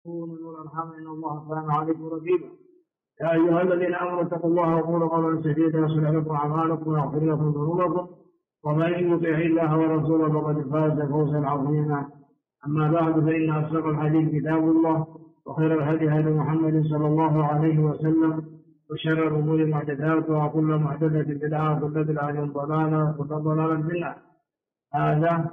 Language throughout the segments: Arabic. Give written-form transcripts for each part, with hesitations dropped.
من والأرحام إن الله كان عليكم رقيبا. يا أيها الذين آمنوا اتقوا الله وقولوا قولا سديدا يصلح لكم أعمالكم ويغفر لكم ذنوبكم ومن يطع الله ورسوله فقد فاز فوزا عظيما. أما بعد فإن أصدق الحديث كتاب الله وخير الهدي هدي محمد صلى الله عليه وسلم وشر الأمور محدثاتها وكل محدثة بدعة وكل بدعة ضلالة وكل ضلالة في النار. هذا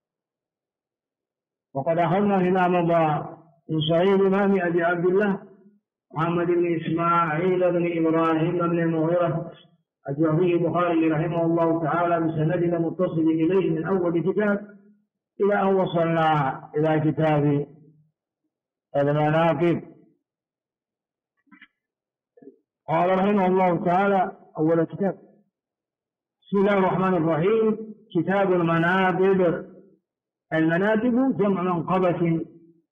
وقد أخذنا فيما مضى من صحيح الإمام أبي عبد الله محمد بن إسماعيل بن إبراهيم بن المغيرة الجوهري البخاري رحمه الله تعالى بسندنا متصل إليه من أول كتاب إلى أن وصلنا إلى كتاب المناقب. قال رحمه الله تعالى أول كتاب بسم الله الرحمن الرحيم كتاب المناقب. المناقب جمع منقبة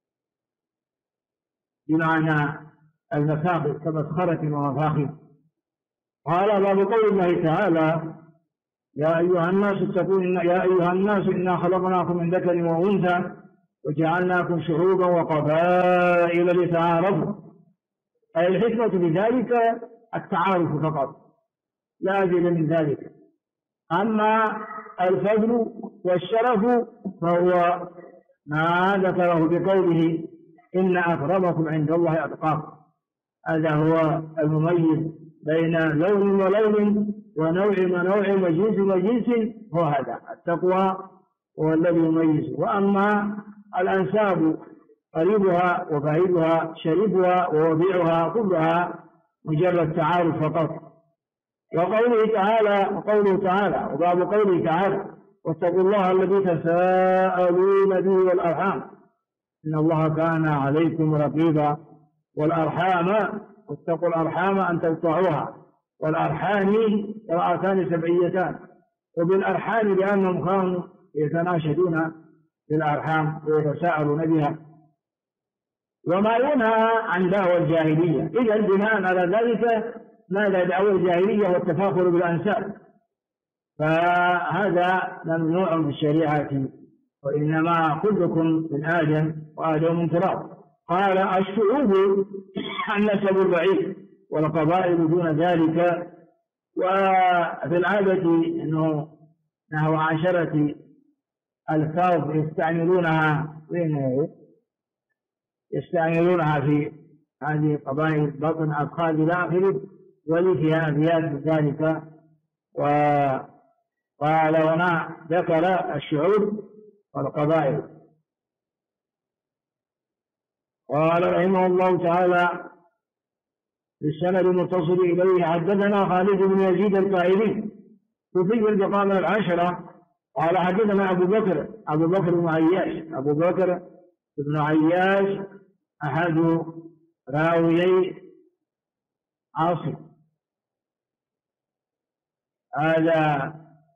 بمعنى المفاخر كمسخرة ومفاخر. قال باب قول الله تعالى يا أيها الناس اتقوا يا أيها الناس إنا خلقناكم من ذكر وأنثى وجعلناكم شعوبا وقبائل لتعارفوا. أي الحكمة بذلك التعارف فقط لا أزيد من ذلك. أما الفضل والشرف فهو ما ذكره بقوله إن أكرمكم عند الله أتقاكم. هذا هو المميز بين لون ولون ونوع ونوع وجنس وجنس، هو هذا التقوى هو الذي يميز. وأما الأنساب قريبها وبعيدها شريفها ووضيعها كلها مجرد تعارف فقط. وقوله تعالى وباب قوله تعالى واتقوا الله الذي تساءلون به والأرحام إن الله كان عليكم رقيبا. والأرحام واتقوا الأرحام أن تقطعوها. والأرحام قراءتان سبعيتان وبالأرحام لأنهم كانوا يتناشدون بالأرحام ويتساءلون بها وما ينهى عن دعوى الجاهلية. إذا بناء على ذلك ماذا دعوى الجاهلية والتفاخر بالأنساب؟ فهذا ممنوع في الشريعة وإنما كلكم من آدم وآدم من تراب. قال الشعوب النسب البعيد والقبائل دون ذلك. وفي العادة أنه نحو 10 ألفاظ يستعملونها في هذه قبائل بطن أبخاذ إلى آخره، ولي فيها أبيات ذلك. وقال هنا ذكر الشعوب والقبائل. قال رحمه الله تعالى بالسند المتصل إليه حدثنا خالد بن يزيد القائلي كوفي البقام 10 قال حدثنا أبو بكر بن عياش. أبو بكر بن عياش أحد راويي عاصم. هذا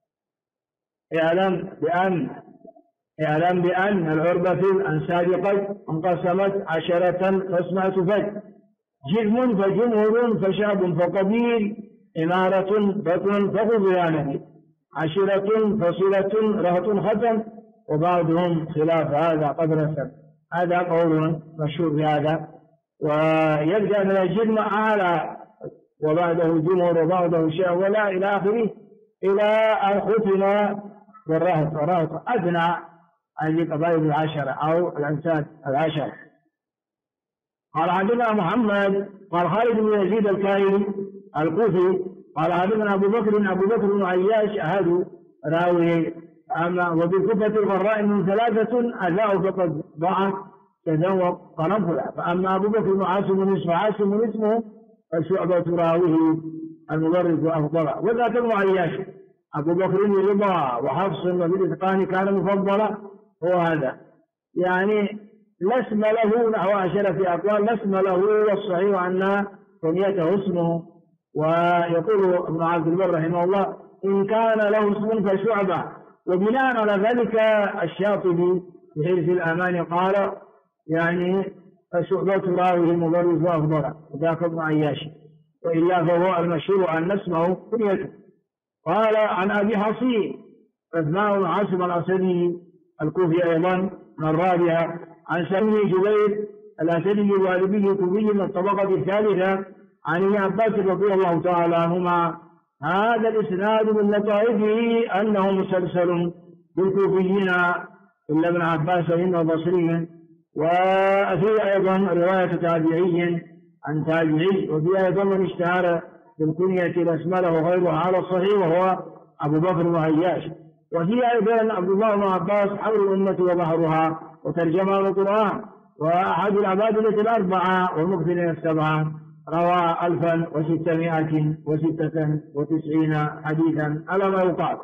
اعلم بأن العربة في الأنساب قد انقسمت 10 فاسمع تفج جرم فجمهور فشعب فقبيل إمارة بطن فخذ يعني 10 فصلة رهط ختم وبعضهم خلاف هذا قد رسم. هذا قول مشهور بهذا. ويبدأ من الجرم أعلى وبعده جمهور وبعده شعب ولا إلى آخره إلى أن ختم بالرهط أدنى هذه قبائل 10 أو الأنساب 10. قال حدثنا محمد قال خالد بن يزيد الكائن الكوفي قال حدثنا أبو بكر بن عياش أحد راوي. أما وبالكوفة الغراء من 3 أذاعوا فقد ضاع تذوق قرنفلا. فأما أبو بكر بن عاصم اسمه فشعبة راويه المبرز وأفضل. وذاك ابن عياش أبو بكر بن رضا وحفص وبالإتقان كان مفضلا. هو هذا يعني لا اسم له نحو 10 في أقوال لا اسم له والصحيح أن كنيته اسمه. ويقول ابن عبد البر رحمه الله إن كان له اسم فشعبة. وبناء على ذلك الشاطبي في حرز الأمان قال يعني فشعبة راويه المبرز وأفضل وذاك ابن عياش. وإلا فهو المشهور أن اسمه كنيته. قال عن أبي حصين عثمان بن عاصم الأسدي الكوفي أيضا من الرابعة عن سلمي جبير الأسدي الوالبي الكوفي من الطبقة الثالثة عن ابن عباس رضي الله تعالى عنهما. هذا الإسناد من لطائفه أنه مسلسل بالكوفيين إلا ابن عباس إنه بصري، وفي أيضا رواية تابعي عن تابعي، وفي أيضا من اشتهر بالكنية الأسماء له غيرها على الصحيح وهو أبو بكر وعياش. وفي أيضا عبد الله بن عباس حول الأمة وظهرها وترجمة القرآن، وأحد العبادلة الأربعة والمكثرين السبعة، روى 1696 حديثا على ما يقال.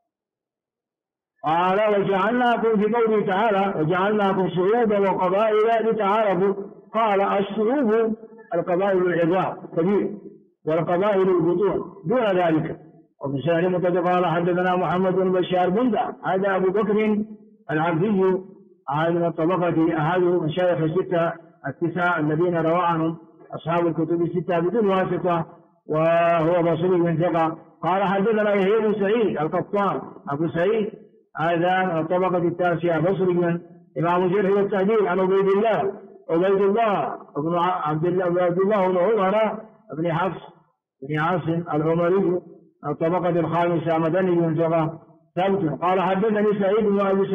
قال وجعلناكم في قوله تعالى وجعلناكم شعوبا وقبائل لتعارفوا. قال الشعوب القبائل العظام كبير، والقبائل البطون دون ذلك. وفي سنة متفق قال حدثنا محمد بن بشار بندع هذا أبو بكر العبدي من الطبقة أحد مشايخ الستة التسعة الذين روى عنهم أصحاب الكتب الستة بدون واسطة، وهو بصري من ثقة. قال حدثنا يحيى بن سعيد القطان أبو سعيد هذا من الطبقة التاسعة بصري من إمام الجرح والتعديل عن عبيد الله بن عبد الله بن عمر بن حفص بن عاصم العمري الطبقة الخامسة مدني من ثقة ثبت. قال حدثني سعيد بن أبي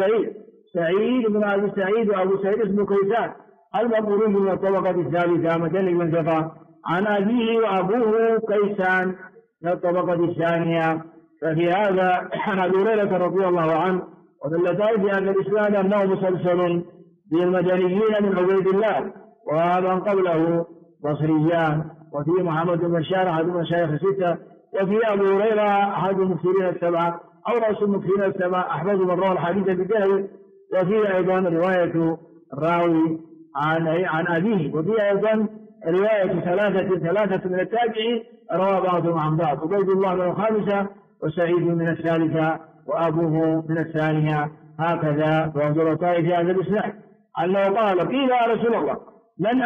سعيد وأبو سعيد اسمه كيسان المقبول من الطبقة الثالثة مدني من ثقة عن أبيه وأبوه كيسان من الطبقة الثانية. ففي هذا عن أبي هريرة رضي الله عنه ومن لطائف أن الإسلام أنه مسلسل بالمدنيين من عبيد الله ومن قبله بصريان، وفي محمد بن بشار أحد مشايخ الستة، وفي أبو هريرة أحد المكثرين السبعة أو رأس المكثرين السبعة أحفظ من روى الحديث بجهل. وفي أيضا رواية الراوي عن أبيه، وفي أيضا رواية ثلاثة من التابعين روى بعضهم عن بعض، عبيد الله من الخامسة وسعيد من الثالثة وأبوه من الثانية. هكذا وانظر طائف هذا الإسلام أنه قال قيل يا رسول الله من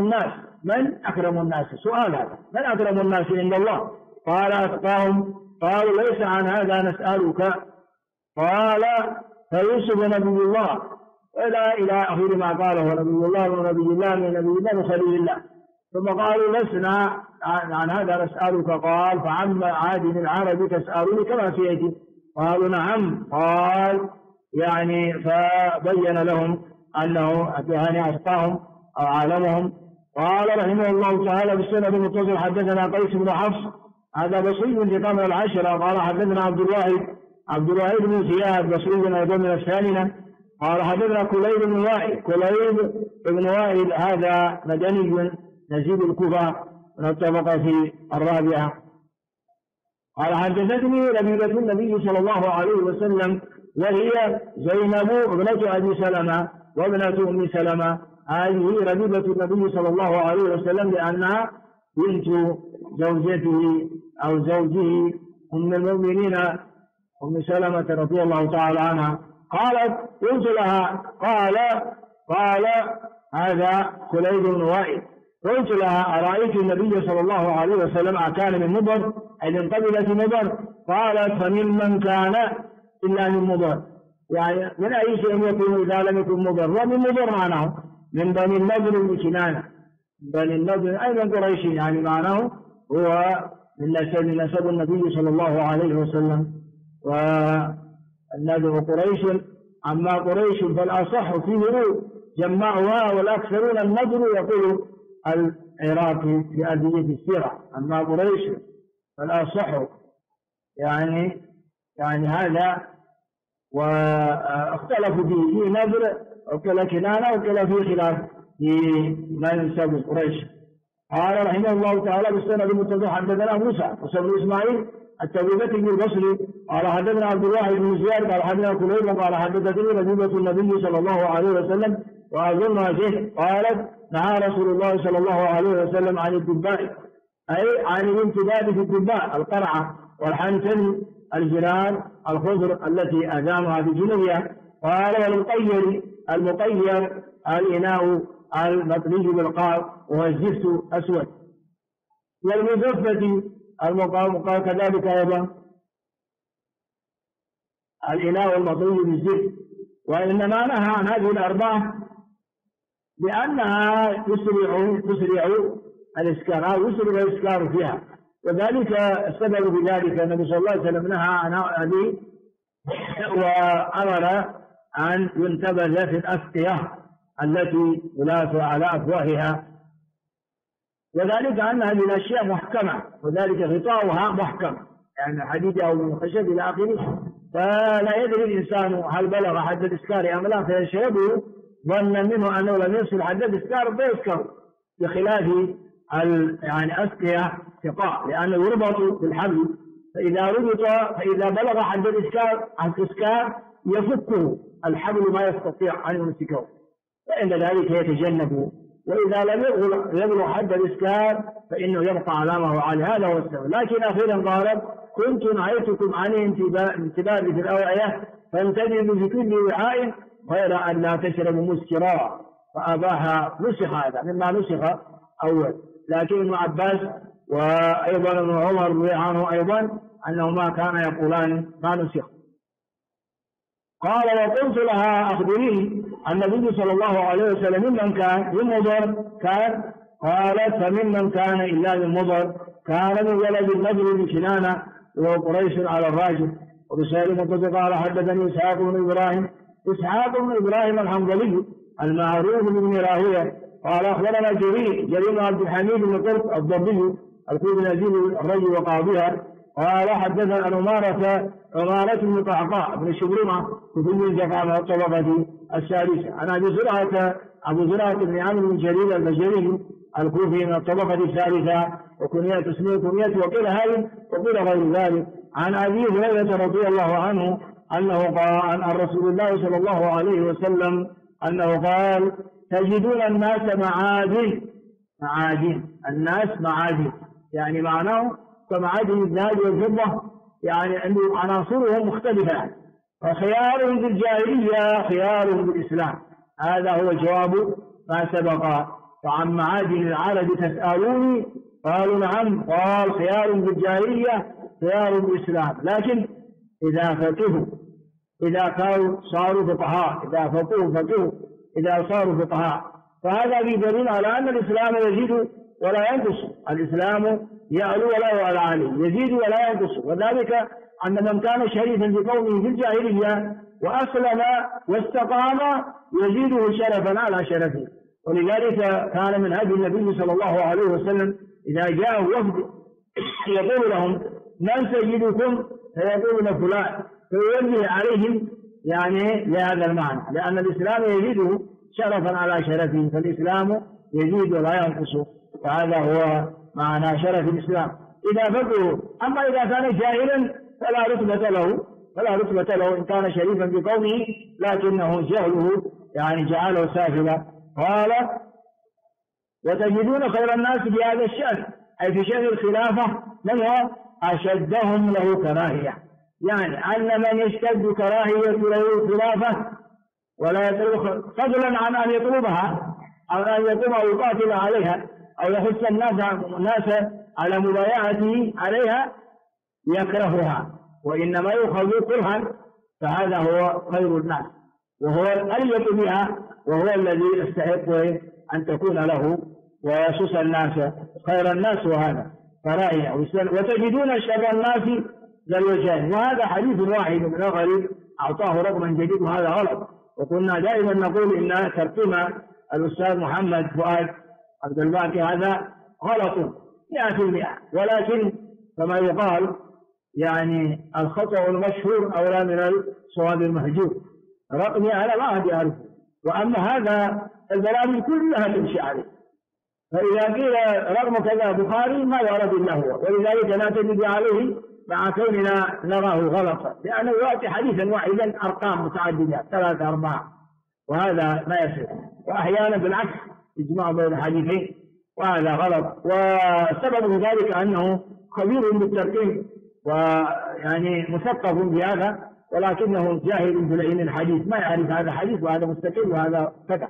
أكرم الناس سؤال هذا من أكرم الناس عند الله؟ قال أتقاهم. قالوا ليس عن هذا نسألك. قال فيوسف نبي الله إلى آخر ما قاله نبي الله ونبي الله من نبي الله وخليل الله. ثم قالوا لسنا عن هذا نسألك. قال فعم عاد العرب تسألني كما سيأتي. قالوا نعم. قال يعني فبين لهم أنه أتقاهم أو عالمهم. قال رحمه الله تعالى بالسند المتصل حدثنا قيس بن حفص هذا بصري من ثقة العشرة. قال حدثنا عبد الواحد بن زياد بصري أيضا من الثامنة. قال حدثنا كليب بن وائل هذا مدني نزيل الكوفة من الطبقة الرابعة. قال حدثتني ربيبة النبي صلى الله عليه وسلم وهي زينب ابنة أبي سلمة وابنة أم سلمة. هذه ربيبة النبي صلى الله عليه وسلم لأنها بنت زوجته أو زوجه أم المؤمنين أم سلمة رضي الله تعالى عنها. قالت قلت لها قال هذا كليب بن وائل قلت لها أرأيت النبي صلى الله عليه وسلم أكان من مضر أي من قبيلة مضر؟ قالت فممن كان إلا من مضر، يعني من أي شيء يكون إذا لم يكن مضر؟ ومن مضر معناه من بني النضر بن كنانة، بني النضر أي من قريش، يعني معناه هو من نسب النبي صلى الله عليه وسلم. والنضر قريش، أما قريش فالأصح فيه جمعها والأكثرون النضر يقول العراقي في أدلة السيرة، أما قريش فالأصح يعني هذا. واختلفوا في نضر وكلا كنانة وكلا في خلاف في ما ينسب قريش. قال رحمه الله تعالى بالسند المتصل حدثنا موسى بن إسماعيل التبوذكي البصري قال حدثنا عبد الله بن زياد قال حدثنا كليب قال حدثتني ربيبة النبي صلى الله عليه وسلم وأظنها شيء قالت نهى رسول الله صلى الله عليه وسلم عن الدباء، أي عن الامتداد في الدباء القرعة والحنتل الجيران الخضر التي أدامها في جنوبها. قال والمطير الإناء المطلي بالقاف وهو الزفت أسود. والمزفة المقام قال كذلك أيضا الإناء المطلي بالزفت. وإنما نهى عن هذه الأربعة لأنها تسرع الإسكار أو يسرع الإسكار فيها، وذلك السبب في ذلك النبي صلى الله عليه وسلم نهى عن هذه وأمر أن ينتبذ في الأسقية التي يلاف على أفواهها، وذلك أن هذه الأشياء محكمة، وذلك غطاؤها محكم، يعني حديد أو من خشب إلى آخره، فلا يدري الإنسان هل بلغ حد الإسكار أم لا فيشربه ظنا منه أنه لم يصل حد الإسكار فيسكر، بخلاف يعني أسقية ثقاء لأنه يربط بالحبل، فإذا بلغ حد الإسكار يفكه الحبل ما يستطيع أن يمسكه، فإن ذلك يتجنبه، وإذا لم يبلغ حد الإسكار فإنه يبقى على ما هو عليه. هذا هو السبب. لكن أخيرا قال: كنت نهيتكم عن انتباه في الأوعية فانتبهوا في كل وعاء غير أن لا تشربوا مسكرا، فأباها. نسخ هذا مما نسخ أول، لكن ابن عباس وأيضا ابن عمر رضي عنه أيضا أنهما كان يقولان ما نسخ. قال: وقلت لها أخبريني النبي صلى الله عليه وسلم ممن كان من مضر كان؟ قالت: فممن كان إلا من مضر كان من ولد النضر بن كنانة وقريش على الراجل. وبسالم قال: حدثني إسحاق بن إبراهيم الحنظلي المعروف بن راهويه قال: أخبرنا جرير بن عبد الحميد بن قرط الضبي الكوفي نزيل الرجل وقاضيها قال: حدثنا عمارة بن قعقاع بن شبرمة كتب الزكاة الطبقة السادسة عن أبو زرعة بن عامر بن جرير البجري الكوفي من الطبقة الثالثة وكنية اسمه كنية وقيل هذه وقيل غير ذلك عن أبي هريرة رضي الله عنه أنه قال عن رسول الله صلى الله عليه وسلم أنه قال: تجدون الناس معادن الناس معادن، يعني معناه كمعادن الذهب والفضة، يعني عناصرهم مختلفة، فخيارهم في الجاهلية خيارهم في الإسلام. هذا هو جواب ما سبق. فعن معادن العرب تسألوني قالوا نعم، قال: خيار في الجاهلية خيار في الإسلام، لكن إذا فقهوا إذا صاروا فقهاء، إذا فقهوا إذا صاروا فقهاء، فهذا بدليل على أن الإسلام يزيد ولا ينقص، الإسلام يعلو ولا يعلى عليه، يزيد ولا ينقص، وذلك أن من كان شريفا بقومه في الجاهلية وأسلم واستقام يزيده شرفا على شرفه. ولذلك كان من هدي النبي صلى الله عليه وسلم إذا جاءه وفد يقول لهم: من سيدكم؟ فيقولون فلان، فيوجه عليهم يعني لهذا المعنى، لأن الإسلام يزيده شرفا على شرفه، فالإسلام يزيد ولا ينقص، فهذا هو معنى شرف الإسلام إذا فقهوا. أما إذا كان جاهلا فلا رتبة له إن كان شريفا بقومه، لكنه جهله يعني جعله سافلا. قال: وتجدون خير الناس في هذا الشأن، أي في شأن الخلافة، من هو أشدهم له كراهية، يعني أن من يشتد كراهية له الخلافة ولا يطلب فضلا عن أن يطلبها أو أن يقوم أو يقاتل عليها أو يحث الناس على مبايعته عليها يكرهها، وإنما يؤخذ كرها، فهذا هو خير الناس وهو الأليق بها، وهو الذي يستحق أن تكون له ويسوس الناس خير الناس، وهذا كراهية. وتجدون شر الناس ذا الوجهين، وهذا حديث واحد من الغريب أعطاه رقما جديد، وهذا غلط. وكنا دائما نقول إن ترتيب الأستاذ محمد فؤاد عبد الباقي هذا غلط 100%، ولكن كما يقال يعني الخطأ المشهور أولى من الصواب المهجور. رقمي أنا ما أدري أعرفه، وأما هذا البرامج كلها تمشي عليه، فإذا قيل رقم كذا بخاري ما يعرف إلا هو، ولذلك لا تجد عليه مع كوننا نراه غلطا، لأنه يأتي حديثا واحدا أرقام متعددة 3 4، وهذا ما يصير. وأحيانا بالعكس إجماع بين الحديثين، وهذا غلط. والسبب ذلك أنه خبير بالترتيب ويعني مثقف بهذا، ولكنه جاهل بالعلم الحديث، ما يعرف هذا حديث وهذا مستقل وهذا كذا.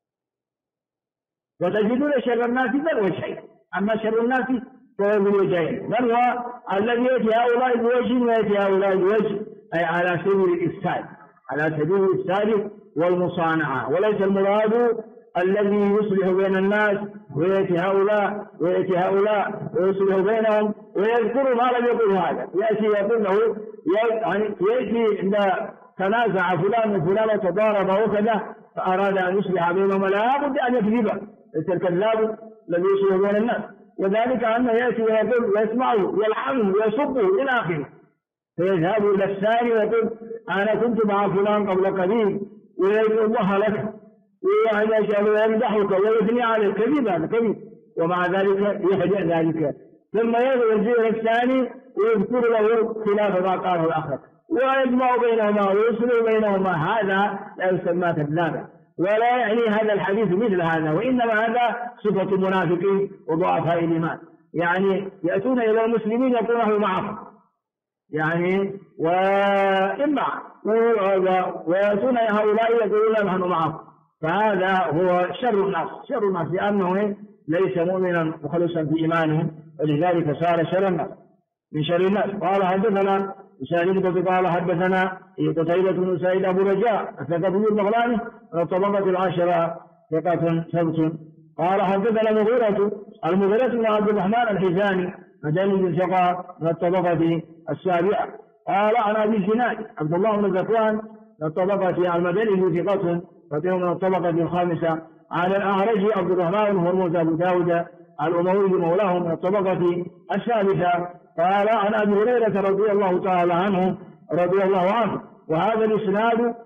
وتجدون شر الناس ذا الوجهين، أما شر الناس فهو بالوجهين، من هو الذي يأتي هؤلاء بوجه ويأتي هؤلاء بوجه، أي على سبيل الإفساد، على سبيل الإفساد والمصانعة، وليس المراد الذي يصلح بين الناس ويأتي هؤلاء ويأتي هؤلاء ويصلح بينهم ويذكر ما لم يقل هذا، يأتي يقول له يأتي عند تنازع فلان وفلان وتضارب وكذا فأراد أن يصلح بينهم لا بد أن يكذب، ليس الكذاب الذي يصلح بين الناس، وذلك أنه يأتي ويقول ويسمعه يلعنه ويسبه إلى آخره، فيذهب إلى الثاني ويقول أنا كنت مع فلان قبل قليل ويدعو الله لك ويمدحك ويثني عليك، كذب هذا كذب، ومع ذلك يخدع ذلك، ثم يرجع إلى الثاني ويذكر له خلاف ما قاله الآخر ويجمع بينهما ويصلح بينهما، هذا لا يسمى كذابا ولا يعني هذا الحديث مثل هذا، وإنما هذا صفة المنافقين وضعفاء الإيمان، يعني يأتون إلى المسلمين يقولون معهم يعني وإما ويأتون هؤلاء يقولون نحن معهم، فهذا هو شر الناس لأنه ليس مؤمنا مخلصا في إيمانه، ولذلك صار شر الناس من شر الناس. قال حدثنا سعيد قال حدثنا قتيبة بن سعيد أبو رجاء الثقفي البغلاني الطبقة العاشرة ثقة ثبت. قال حدثنا المغيرة بن عبد الرحمن الحزاني مدني ثقة من الطبقة السابعة. قال عن أبي الزناد عبد الله بن ذكوان من الطبقة المدني ثقة من الطبقة الخامسة. عن الأعرج عبد الرحمن بن هرمز أبو داود الأموي مولاه من الطبقة الثالثة. قال عن أبي هريرة رضي الله تعالى عنه وهذا الإسناد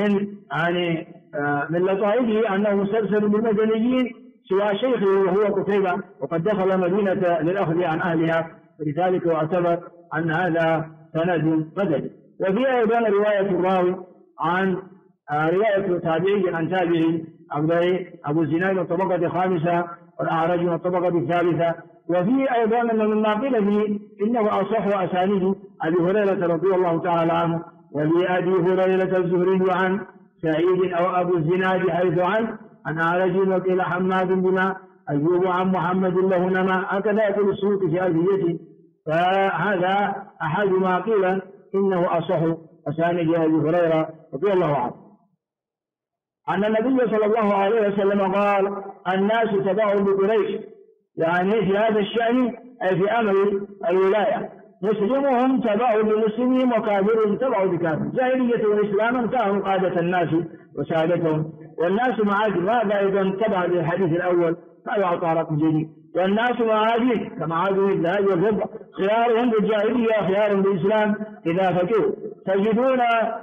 من لطائفه أنه مسلسل بالمدنيين سوى شيخه وهو قتيبة، وقد دخل المدينة للأخذ عن أهلها، فلذلك اعتبر أن هذا سند مدني. وفي أيضا رواية الراوي عن رواية تابعي عن تابعي أبو الزناد من الطبقة الخامسة والأعرج من الطبقة الثالثة. وفي أيضا مما قيل فيه إنه أصح أسانيد أبي هريرة رضي الله تعالى عنه، ولأبي هريرة الزهري عن سعيد أو أبو الزناد حيث عن أعرج وقيل حماد بما أيوب عن محمد له نما، هكذا يقول السيوطي في ألفيته. فهذا أحد ما قيل إنه أصح أسانيد أبي هريرة رضي الله عنه. أن النبي صلى الله عليه وسلم قال الناس تبع لقريش، يعني في هذا الشأن أي في أمر الولاية، مسلمهم تبع لمسلمهم وكافرهم تبع لكافر، جاهلية وإسلاما كانوا قادة الناس وسادتهم، والناس معادن، وهذا أيضا تبع للحديث الأول ما يعطى رقم جديد، والناس معادن كمعادن الذهب والفضة، خيارهم بالجاهلية خيارهم بالإسلام إذا فكروا، تجدون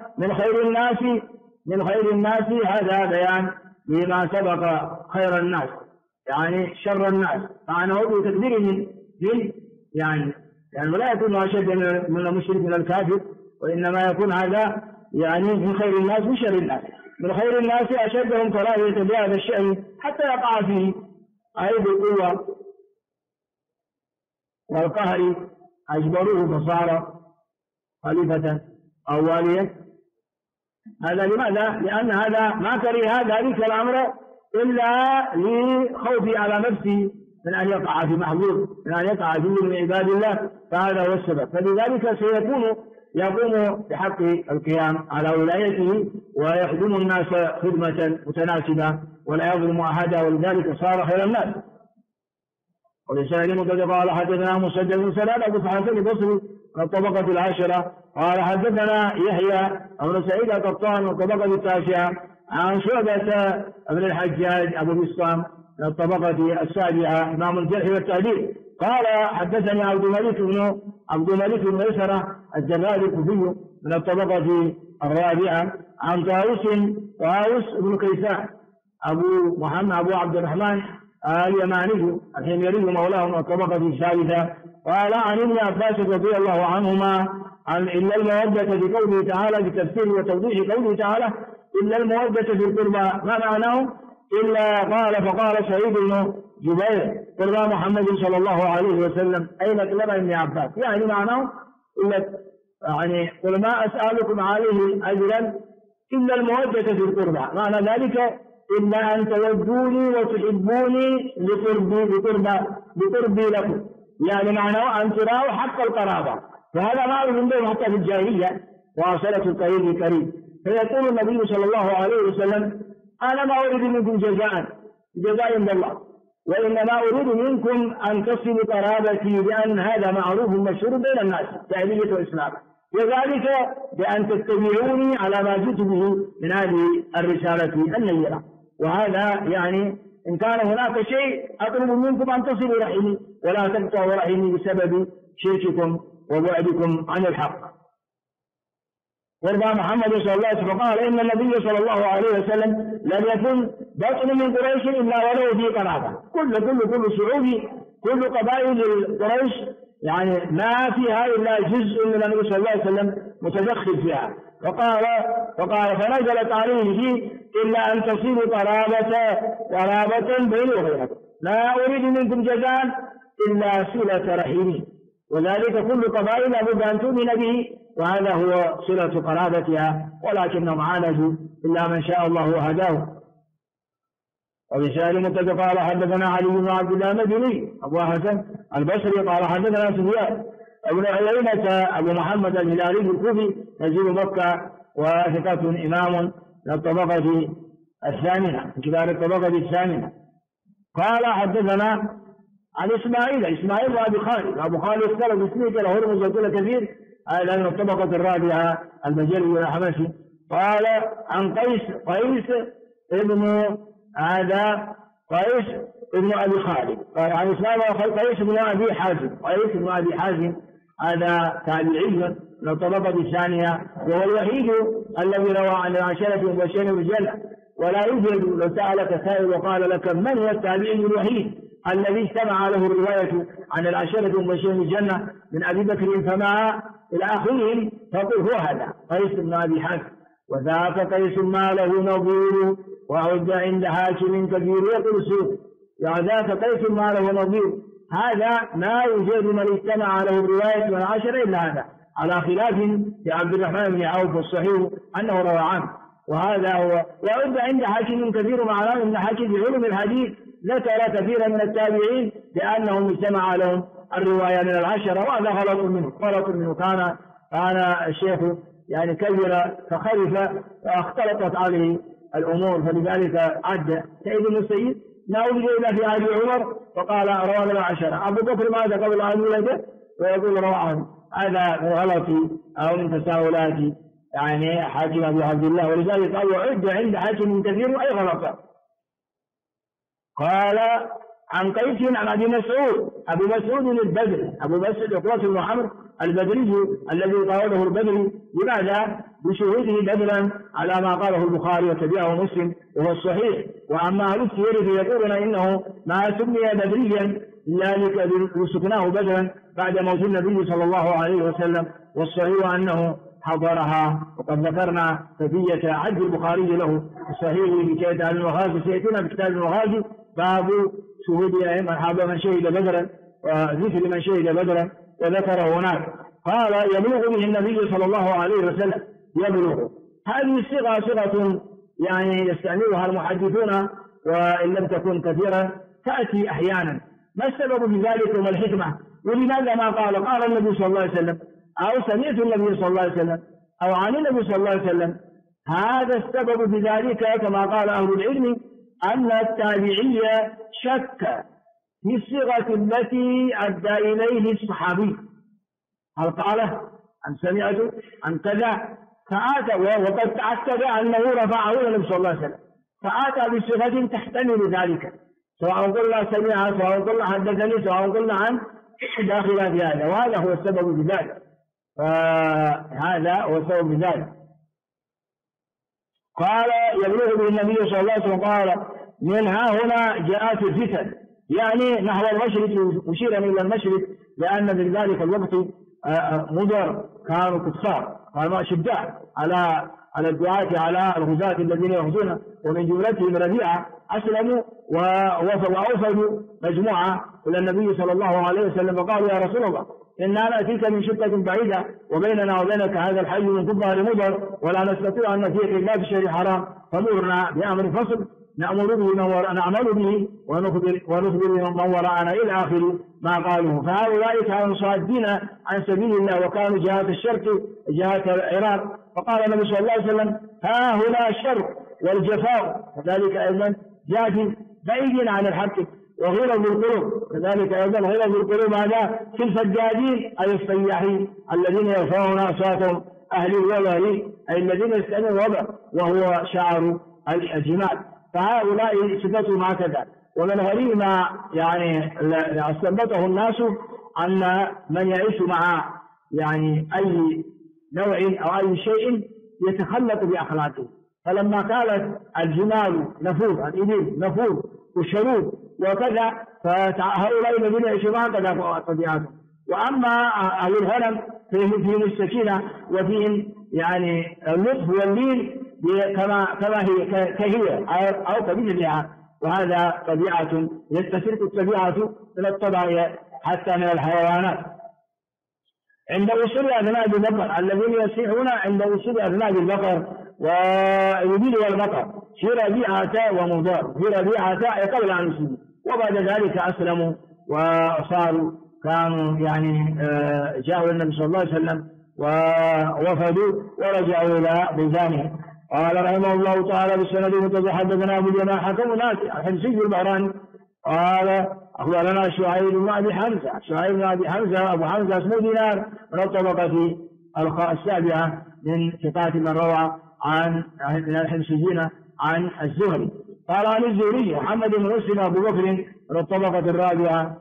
من خير الناس هذا بيان لما سبق خير الناس، يعني شر الناس، معناه بتقدير يعني ولا يكون أشد من المشرك من الكافر، وإنما يكون هذا يعني من خير الناس من شر الناس. من خير الناس أشدهم كراهية بهذا الشأن حتى يقع فيه أيضا القوة والقهر أجبروه فصار خليفة أو واليا. هذا لماذا؟ لأن هذا ما كره ذلك الأمر إلا لخوفي على نفسي من أن يقع في محظور، من أن يقع في من عباد الله، فهذا هو السبب. فلذلك يقوم بحق القيام على ولايته ويخدم الناس خدمة متناسبة ولا يظلم أحدا، ولذلك صار خير الناس. ولسائل قد قال حدثنا مسدد بن سلام أبو الحسن البصري من الطبقة العاشرة قال حدثنا يحيى بن سعيد القطان من الطبقة التاسعة عن شعبة بن الحجاج أبو بسطام من الطبقة السابعة إمام الجرح والتعديل قال حدثني عبد الملك بن يسرة الزبادي الكوفي من الطبقة الرابعة عن طاووس بن كيسان أبو محمد أبو عبد الرحمن اليماني الحميري مولاه من الطبقة الثالثة قال عن ابن عباس رضي الله عنهما عن إلا المودة في قوله تعالى بتفسير وتوضيح قوله تعالى إلا المودة في القربى، ما معناه؟ إلا فقال سعيد بن جبير قربى محمد صلى الله عليه وسلم أين قرب ابن عباس، يعني معناه إلا يعني قل ما أسألكم عليه أجرا إلا المودة في القربى، معنى ذلك إلا أن تودوني وتحبوني لقربي لكم، يعني معناه أن تراوا حق القرابة، وهذا معروف عندهم حتى في الجاهلية واصلة القريب قريب. فيقول النبي صلى الله عليه وسلم أنا ما أريد منكم جزاء جزاء عند الله، وإنما أريد منكم أن تصلوا قرابتي بأن هذا معروف مشهور بين الناس جاهلية وإسلام، وذلك بأن تتبعوني على ما جئت به من هذه الرسالة النيرة. وهذا يعني إن كان هناك شيء أطلب منكم أن تصلوا رحمي ولا تقطعوا رحمي بسبب شرككم وبعدكم عن الحق. وارضى محمد صلى الله عليه وسلم قال إن النبي صلى الله عليه وسلم لم يكن بطن من قريش إلا ولو في قرابة. كل شعوب كل قبائل قريش يعني ما فيها إلا جزء من النبي صلى الله عليه وسلم متدخل فيها. فقال فنزلت عليه فيه إلا أن تصيروا قرابة بيني وبينكم، لا أريد منكم جزاء إلا صلة رحمي، وذلك كل قبائل لابد أن تؤمن به، وهذا هو صلة قرابتها، ولكنهم عاندوا إلا من شاء الله وهداه. وبشار متفق قال حدثنا علي بن عبد الله المدني أبو حسن البصري قال حدثنا سفيان ابن عيينة أبو محمد الهلالي الكوفي نزيل مكة وثقة إمام للطبقة الثامنة كبار الطبقة الثامنة. قال حدثنا عن إسماعيل وأبو خالد اختلف اسمه له هرمز وكل كثير هذا من الطبقة الرابعة البجلي والحمسي. قال عن قيس ابن أبي خالد قال عن إسماعيل قيس بن أبي حازم هذا تابعي من الطبقة الثانية، وهو الوحيد الذي روى عن العشرة المبشرين بالجنة، ولا يوجد لو سألك سائل وقال لك من هو التابعي الوحيد الذي اجتمع له الرواية عن العشرة المبشرين بالجنة من أبي بكر فما إلى آخرهم، فقل هو هذا قيس بن أبي حازم. وذاك قيس ما له نظير وعد عند حاكم كبير يقول سوء، وذاك قيس ما له نظير، هذا ما يوجد من اجتمع له الرواية من العشرة إلا هذا، على خلاف لعبد الرحمن بن عوف الصحيح أنه روى عنه، وهذا هو. وعد عند حاكم كثير معناه أن حاكم بعلم الحديث ذكر كثيرا من التابعين بأنهم اجتمع لهم الرواية من العشرة، وهذا غلط منه. كان الشيخ يعني كبر فخلف فاختلطت عليه الأمور، فلذلك عد سيد بن السيد ما وجد إلا في عهد عمر فقال روى من العشرة، أبو بكر ماذا قبل أن يولد ويقول روى عنه، هذا غلط أو من تساؤلات يعني حاكم أبي عبد الله، ولذلك قال وعد عند حاكم كثير أي غلط. قال عن قيس عن أبي مسعود البدري، أبو مسعود عقبة بن عمرو البدري الذي قاله البدري، لماذا؟ بشهوده بدرا على ما قاله البخاري وتبعه مسلم وهو الصحيح. وأما أهل السير فيقولون إنه ما سمي بدريا ذلك لسكناه بدرا بعد موت النبي صلى الله عليه وسلم، والصحيح أنه حضرها، وقد ذكرنا كيفية عد البخاري له الصحيح في كتاب المغازي، سيأتينا في كتاب المغازي باب شهود من شهد بدرا وذكر من شهد بدرا وذكره هناك. قال يبلغ به النبي صلى الله عليه وسلم، يبلغ هذه الصيغة صيغة يعني يستعملها المحدثون وإن لم تكن كثيرا، تأتي أحيانا. ما السبب في ذلك وما الحكمة؟ ولماذا ما قال النبي صلى الله عليه وسلم أو سمعت النبي صلى الله عليه وسلم أو عن النبي صلى الله عليه وسلم؟ هذا السبب في ذلك كما قال أهل العلم أن التابعية شك في الصيغة التي أدى إليه الصحابي، هل قاله أن سمعته أن كذا، فآتى وقد تأكد أنه رفعه إلى النبي صلى الله عليه وسلم، فآتى بصيغة تحتمل ذلك، سواء قلنا سمعها سواء قلنا حدثني سواء قلنا عن داخل في هذا، وهذا هو السبب في ذلك. فهذا هو السبب في ذلك. قال يبلغ به النبي صلى الله عليه وسلم قال منها هنا جاءت الفتن، يعني نحو المشرق، مشيرا إلى المشرق، لأن في ذلك الوقت مضر كانوا كفار، كانوا شداء على الدعاة على الغزاة الذين يغزون، ومن جملتهم ربيعة أسلموا وأوصلوا مجموعة إلى النبي صلى الله عليه وسلم فقالوا يا رسول الله إننا نأتيك من شقة بعيدة وبيننا وبينك هذا الحي من كبار مضر ولا نستطيع أن نأتيك إلا في الشهر الحرام، فمرنا بأمر فصل نعمل به ونخبر من وراءنا إلى آخر ما قالوا. فهؤلاء كانوا صادين عن سبيل الله وكانوا جهة الشرق جهة العراق، فقال النبي صلى الله عليه وسلم ها هنا الشرق والجفاء، كذلك أيضا جاءت بعيدين عن الحق، وغلظ القلوب. كذلك أيضا غلظ القلوب هذا في الفجاجين أي السياحين الذين يرفعون أصواتهم أهل الوبر، أي الذين يستمعون الوبر وهو شعر الجمال. فهؤلاء صفتهم هكذا. ومن غريب ما يعني استنبطه الناس أن من يعيش مع يعني أي نوع أو أي شيء يتخلق بأخلاقه. فلما كانت الجمال نفوذ، الإبل نفوذ والشرود وكذا، فهؤلاء الذين يعيشون هكذا طبيعتهم. وأما أهل الهرم فيهم السكينة وفيهم يعني اللطف واللين كما هي كهي أو كمثلها، وهذا طبيعة يستفرق الطبيعة من الطبيعة حتى من الحيوانات. عند وصول أذناب البقر الذين يصيحون عند وصول أذناب البقر والإبل والبقر في ربيعة ومضار، في ربيعة قبل أن يسلموا، وبعد ذلك أسلموا وصاروا كانوا يعني جاءوا النبي صلى الله عليه وسلم ووفدوا ورجعوا إلى بلدانهم. قال رحمه الله تعالى بالسند المتصل حدثنا أبو اليمان حكم نافع الحمصي البهراني قال أخبرنا شعيب بن أبي حمزة، شعيب بن أبي حمزة أبو حمزة اسمه دينار من الطبقة السابعة من ثقات من روى عن الحمصيين عن الزهري. قال عن الزهري محمد بن مسلم أبو بكر من الطبقة الرابعة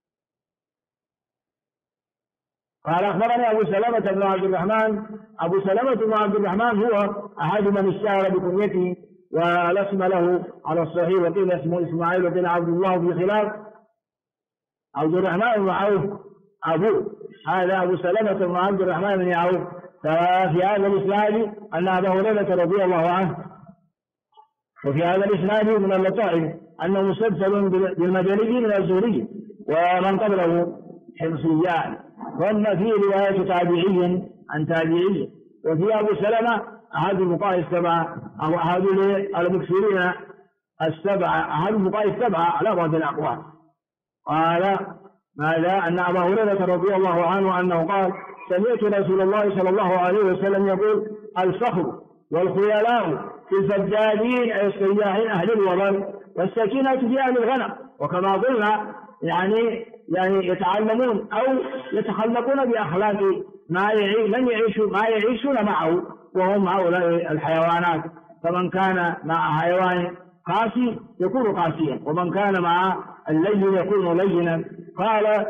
قال أخبرني أبو سلمة بن عبد الرحمن. أبو سلمة بن عبد الرحمن هو أحد من اشتهر بكنيته ولا اسم له على الصحيح، وقيل اسمه إسماعيل وقيل عبد الله في خلاف عبد الرحمن بن عوف أبوه، هذا أبو سلمة بن عبد الرحمن بن عوف. ففي هذا الإسناد أن أبا هريرة رضي الله عنه، وفي هذا الإسناد من اللطائف أنه مسلسل بالمدني من الزهري ومن قبله حمصيان، ثم في رواية تابعي عن تابعي. وفي أبو سلمة أحد الفقهاء السبعة أو أحد المكثرين السبعة، أحد الفقهاء السبعة على بعض الأقوال. قال ماذا؟ أن أبا هريرة رضي الله عنه أنه قال سمعت رسول الله صلى الله عليه وسلم يقول الفخر والخيلاء في الفجاجين أي السياحين أهل الوبر، والسكينة في أهل الغنم. وكما قلنا يعني يتعلمون أو يتخلقون بأخلاق من يعيشون معه، وهم هؤلاء الحيوانات. فمن كان مع حيوان قاسي يكون قاسيا، ومن كان مع اللين يكون لينا. قال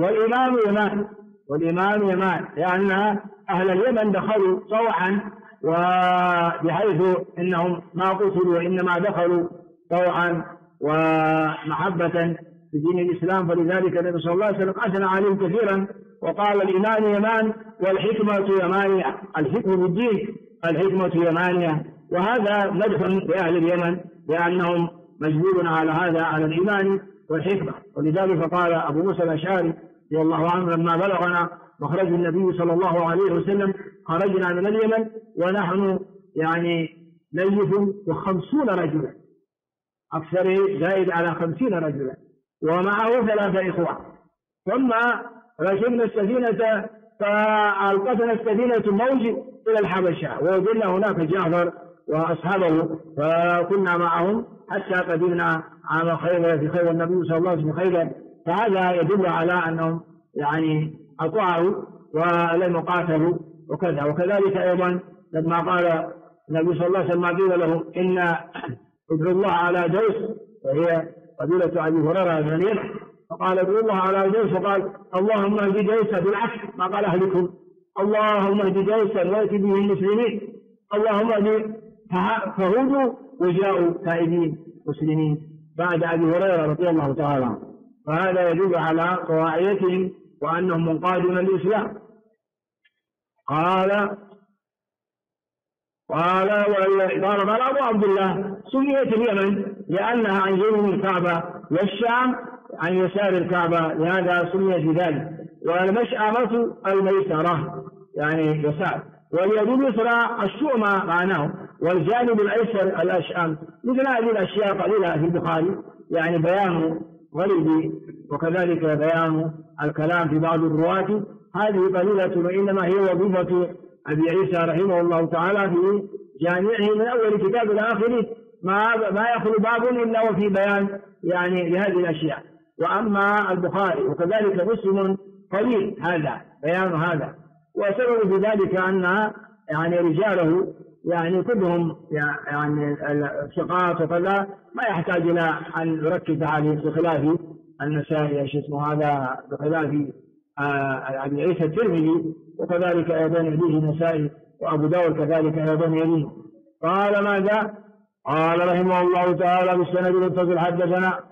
والإمام يمان لأن أهل اليمن دخلوا طوعا، وبحيث إنهم ما قتلوا وإنما دخلوا طوعا ومحبة في دين الإسلام، فلذلك النبي صلى الله عليه وسلم أثنى عليهم كثيرا وقال الإمام يمان والحكمة يمانية، الحكمة بالدين الحكمة يمانية. وهذا مدح لأهل اليمن لأنهم مجبورون على هذا، على الإيمان والحكمة. ولذلك قال أبو موسى الأشعري رضي الله عنه لما بلغنا مخرج النبي صلى الله عليه وسلم خرجنا من اليمن ونحن يعني نيف 50 رجلا، أكثر زائد على 50 رجلا، ومعه 3 إخوة. ثم ركبنا السفينة فألقتنا السفينة موج إلى الحبشة، ووجدنا هناك جعفر وأصحابه فكنا معهم حتى قدمنا عام خيبر في خيبر النبي صلى الله عليه وسلم خيبر. فهذا يدل على أنهم يعني أطاعوا ولم قاتلوا وكذا. وكذلك أيضا لما قال النبي صلى الله عليه وسلم قيل له إن ادعوا الله على دوس، وهي قبيلة أبي هريرة من اليمن، فقال ادعوا الله على دوس، وقال اللهم اهد دوسا، بالعكس ما قال أهلكم اللهم اهد دوسا وأتي به المسلمين، اللهم اهد. فهودوا وجاءوا تائبين مسلمين بعد أبي هريرة رضي الله تعالى عنه. فهذا يدل على طواعيتهم وأنهم منقادون للإسلام. قال أبو عبد الله سميت اليمن لأنها عن يمين الكعبة، والشام عن يسار الكعبة، لهذا سميت بذلك. والمشأمة الميسرة يعني يسار، واليد اليسرى الشؤمة معناه، والجانب الأيسر الأشأم. مثل هذه الأشياء قليلة في البخاري، يعني بيان غريب، وكذلك بيان الكلام في بعض الرواة، هذه قليلة، وإنما هي وظيفة أبي عيسى رحمه الله تعالى في جامعه من أول كتاب إلى آخره، ما يخلو باب إلا وفي بيان يعني لهذه الأشياء. وأما البخاري وكذلك مسلم قليل هذا بيان هذا، وسبب في ذلك أن يعني رجاله يعني كلهم يعني ثقات وكذا، ما يحتاج إلى أن يركز عليه، بخلاف النسائي ايش اسمه هذا، بخلاف أبي عيسى الترمذي، وكذلك أيضا يليه النسائي، وأبو داود كذلك أيضا يليه. قال ماذا؟ قال رحمه الله تعالى بالسند المتصل حدثنا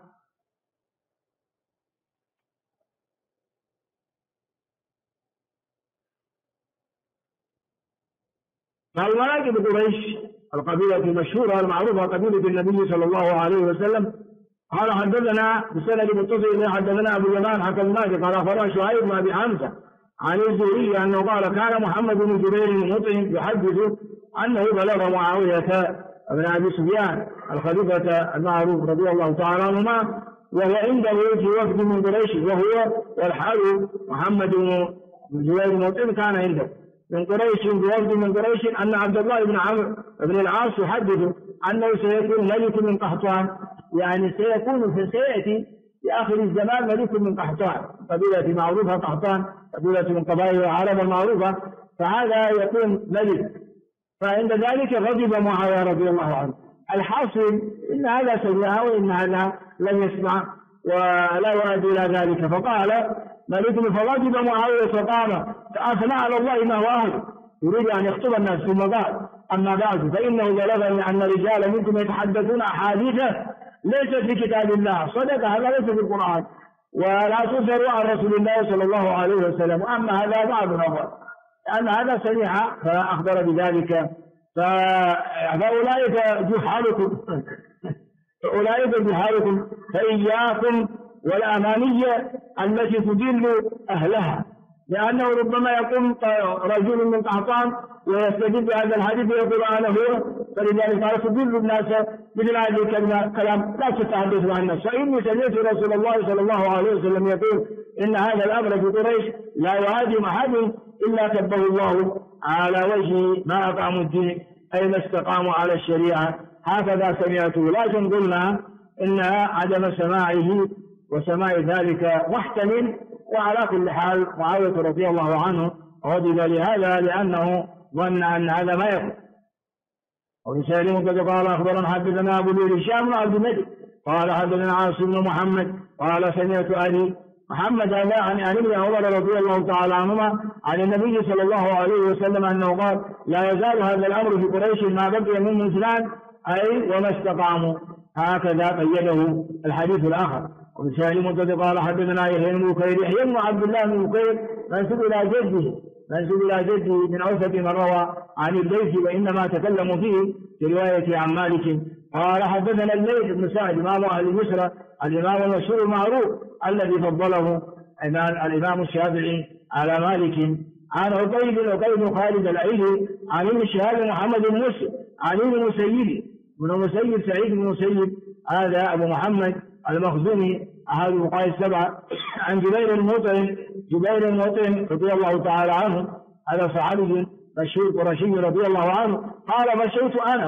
قال مناقب قريش القبيلة المشهورة المعروفة قبيلة النبي صلى الله عليه وسلم. قال حدثنا بالسند المتصل حدثنا أبو اليمان حكى المالك قال أخبرنا شعيب بن أبي حمزة عن الزهري أنه قال كان محمد بن جبير المطعم يحدث أنه بلغ معاوية بن أبي سفيان الخليفة المعروف رضي الله تعالى عنهما وهو عنده في وفد من قريش، وهو والحال محمد بن جبير المطعم كان عنده من قريش بوفد من قريش أن عبد الله بن عمرو بن العاص يحدث أنه سيكون ملك من قحطان، يعني سيأتي في آخر الزمان ملك من قحطان، قبيلة معروفة قحطان قبيلة من قبائل العرب المعروفة، فهذا يكون ملك. فعند ذلك غضب معاوية رضي الله عنه. الحاصل إن هذا سمع وإن هذا لم يسمع ولا يؤدي إلى ذلك، فقال ملك، فغضب معاوية فقام فأثنى على الله ما هو أهل، يريد أن يخطب الناس، ثم قال أما بعد فإنه بلغني أن رجال منكم يتحدثون أحاديث ليست في كتاب الله، صدق هذا ليس في القرآن ولا تصدر عن رسول الله صلى الله عليه وسلم، أما هذا بعض الأمر لأن هذا سمع فأخبر بذلك. فأولئك جحالكم فإياكم والأمانية التي تدل أهلها، لأنه ربما يقوم رجل من قحطان ويستجيب بهذا الحديث ويقول أنا هو، فلذلك قال تدل الناس مثل هذه الكلام لا تتحدثوا عن الناس. فإني سمعت رسول الله صلى الله عليه وسلم يقول إن هذا الأمر في قريش لا يهاجم أحد إلا كبه الله على وجه ما أقاموا الدين، أي ما استقاموا على الشريعة. هكذا سمعته، لكن قلنا إن عدم سماعه وسماع ذلك محتمل. وعلى كل حال معاوية رضي الله عنه غضب لهذا لأنه ظن أن هذا ما يكون. وبسالم قد قال أخبرنا حدثنا أبو بكر هشام بن عبد الملك قال حدثنا عاصم بن محمد قال سمعت أبي محمد عن ابن عمر رضي الله تعالى عنهما عن النبي صلى الله عليه وسلم أنه قال لا يزال هذا الأمر في قريش ما بقي من إسلام، أي وما استقاموا. هكذا قيده الحديث الآخر. وبسالم قد قال حدثنا يحيى بن بكير يحيى بن عبد الله بن بكير منسوب إلى جده من أوسط من روى عن الليث، وإنما تكلموا فيه في رواية عن مالك. قال حدثنا الليث بن سعد إمام أهل مصر الإمام المشهور المعروف الذي فضله الإمام الشافعي على مالك عن عقيل بن خالد الأيلي عن ابن شهاب محمد بن مسلم عن ابن مسيب سعيد بن مسيب هذا أبو محمد المخزومي أحد الفقهاء السبعة عن جبير المطعم رضي الله تعالى عنه، هذا صحابي مشهور قرشي رضي الله عنه. قال مشيت أنا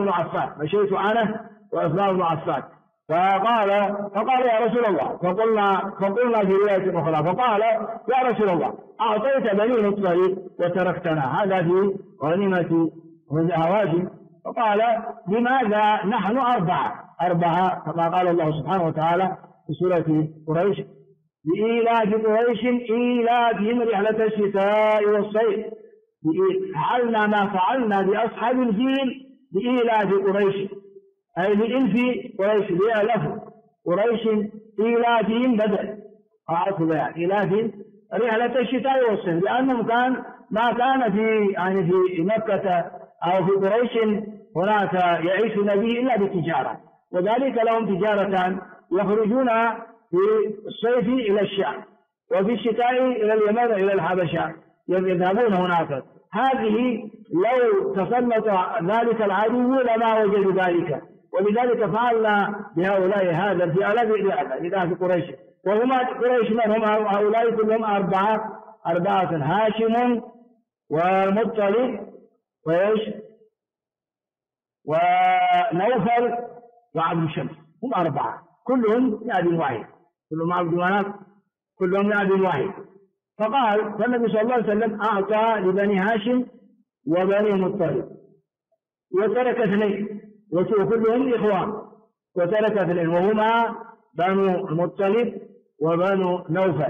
وعثمان بن عفان فقال يا رسول الله، فقلنا في رواية أخرى فقال يا رسول الله أعطيت بني نصري وتركتنا، هذا في غنيمة هوازن. فقال لماذا نحن أربعة كما قال الله سبحانه وتعالى في سورة قريش لإيلاف قريش إيلافهم رحلة الشتاء والصيف، فعلنا ما فعلنا بأصحاب الفيل لإيلاف قريش، أي لإلف قريش لإيلاف قريش إيلافهم بدل إيلاف رحلة الشتاء والصيف، لأنهم ما كان في مكة أو في قريش هناك يعيشون به إلا بالتجارة، وذلك لهم تجارة يخرجون في الصيف إلى الشام وفي الشتاء إلى اليمن إلى الحبشة يذهبون هناك. هذه لو تسلط ذلك العدو لما وجدوا ذلك، ولذلك فعلنا بهؤلاء هذا في ألاف قريش. وهما قريش من هم هؤلاء كلهم أربعة هاشم ومطلب ونوفل وعبد شمس، هم 4 كلهم نادي واحد، كلهم عبد مناف، كلهم نادي واحد. فالنبي صلى الله عليه وسلم أعطى لبني هاشم وبني مطلب وترك 2 وكلهم إخوان، وترك 2 وهما بنو المطلب وبنو نوفل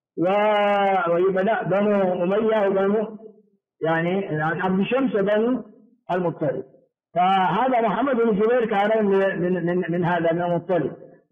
بنو أمية وبنو يعني عبد شمس وبنو المطلب. فهذا محمد بن جبير كان من هذا من المطلب،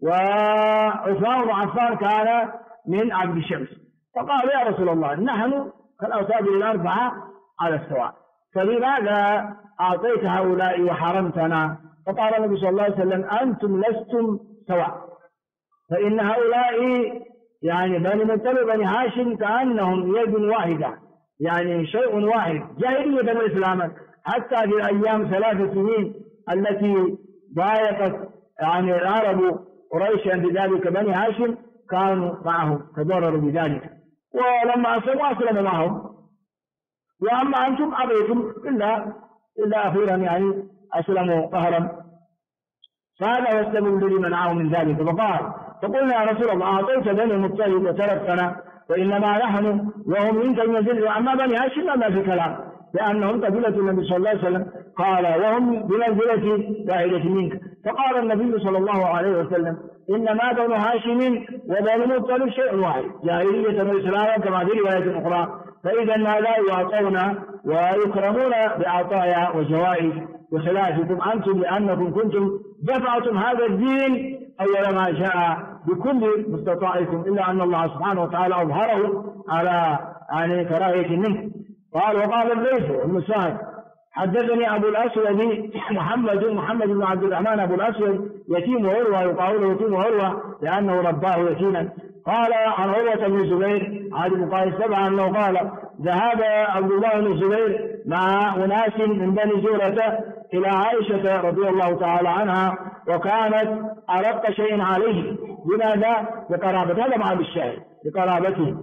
وعثمان بن عفان كان من عبد شمس. فقال يا رسول الله نحن كالأوتاد 4 على السواء، فلماذا أعطيت هؤلاء وحرمتنا؟ فقال النبي صلى الله عليه وسلم أنتم لستم سواء، فإن هؤلاء يعني بني مطلب بني هاشم كأنهم يد واحدة، يعني شيء واحد، جاهلية وإسلاما. حتى في الأيام 3 سنين التي ضايقت يعني العرب قريشا بذلك بني هاشم كانوا معهم تضرروا بذلك، ولما أسلموا معهم. وأما أنتم أبيتم إلا أخيرا يعني أسلموا قهرا. فهذا هو السبب الذي منعهم من ذلك. فقلنا يا رسول الله أعطيت بني المطلب وتركتنا، وإنما نحن وهم منك المنزل، وأما بني هاشم ما في كلام، لأنهم قبيلة النبي صلى الله عليه وسلم، قال وهم بمنزلة واحدة منك. فقال النبي صلى الله عليه وسلم إنما بنو هاشم وبنو المطلب شيء واحد، جاهلية وإسلاما كما في رواية أخرى. فإذا لا يعطون ويكرمون بعطايا وجوائز بخلافكم أنتم، لأنكم كنتم دفعتم هذا الدين أول ما جاء بكل مستطاعكم، إلا أن الله سبحانه وتعالى أظهره على كراهية منه. وقال الليث بن سعد حدثني أبو الأسود محمد بن عبد الرحمن أبو الأسود يتيم عروة، يقال له يتيم عروة لأنه رباه يتيما. قال عن عروة بن الزبير عن المقال 7 أنه قال ذهب عبد الله بن الزبير مع أناس من بني زهرة إلى عائشة رضي الله تعالى عنها، وكانت أرق شيء عليه. لماذا؟ لقرابته، هذا مع بالشاهد، لقرابته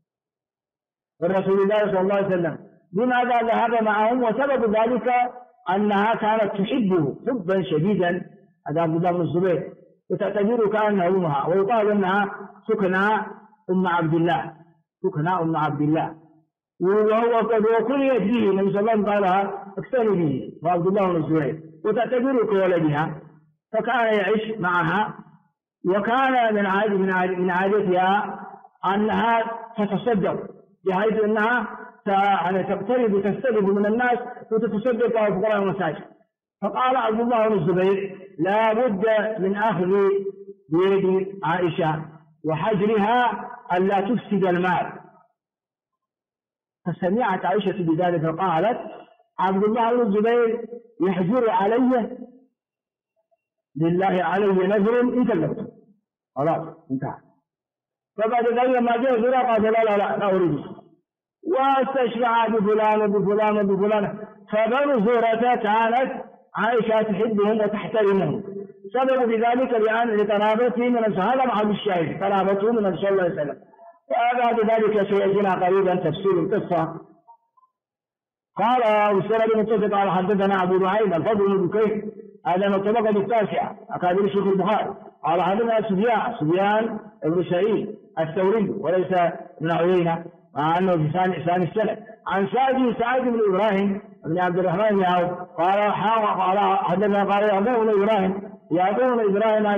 الرسول الله صلى الله عليه وسلم. لماذا ذهب معهم؟ وسبب ذلك أنها كانت تحبه حبا شديدا، هذا عبد الله بن الزبير، وتعتبره كأنها أمها، ويقال أنها سكنى أم عبد الله، وهو وكنيت به النبي صلى الله عليه وسلم قالها اكتني به، وعبد الله بن الزبير، وتعتبره كولدها، فكان يعيش معها. وكان من عادتها أنها تتصدق، بحيث أنها تقترب وتستلف من الناس وتتصدق على فقراء المساجد. فقال عبد الله بن الزبير لا بد من أخذ بيد عائشة وحجرها ألا تفسد المال. فسمعت عائشة بذلك فقالت عبد الله بن الزبير يحجر علي، لله علي نذر إن كلمته، خلاص انتهى. فبعد ذلك ما جاء زرع قال لا أريد، واستشفع بفلان. فبنو زهرة كانت عائشة تحبهم وتحترمهم، سبب في ذلك لقرابته من هذا محل الشاهد، قرابته من النبي صلى الله عليه وسلم. وبعد ذلك سيأتينا قريبا تفسير القصة. قال والسند المتفق على حدثنا أبو نعيم الفضل بن بكير، هذا من الطبقة 9 أكابر الشيخ البخاري. قال حدثنا سفيان بن سعيد الثوري وليس ابن عيينة، مع أنه في ثاني السنة، عن سعد بن إبراهيم بن عبد الرحمن بن عوف قال حدثنا قال يعقوب بن إبراهيم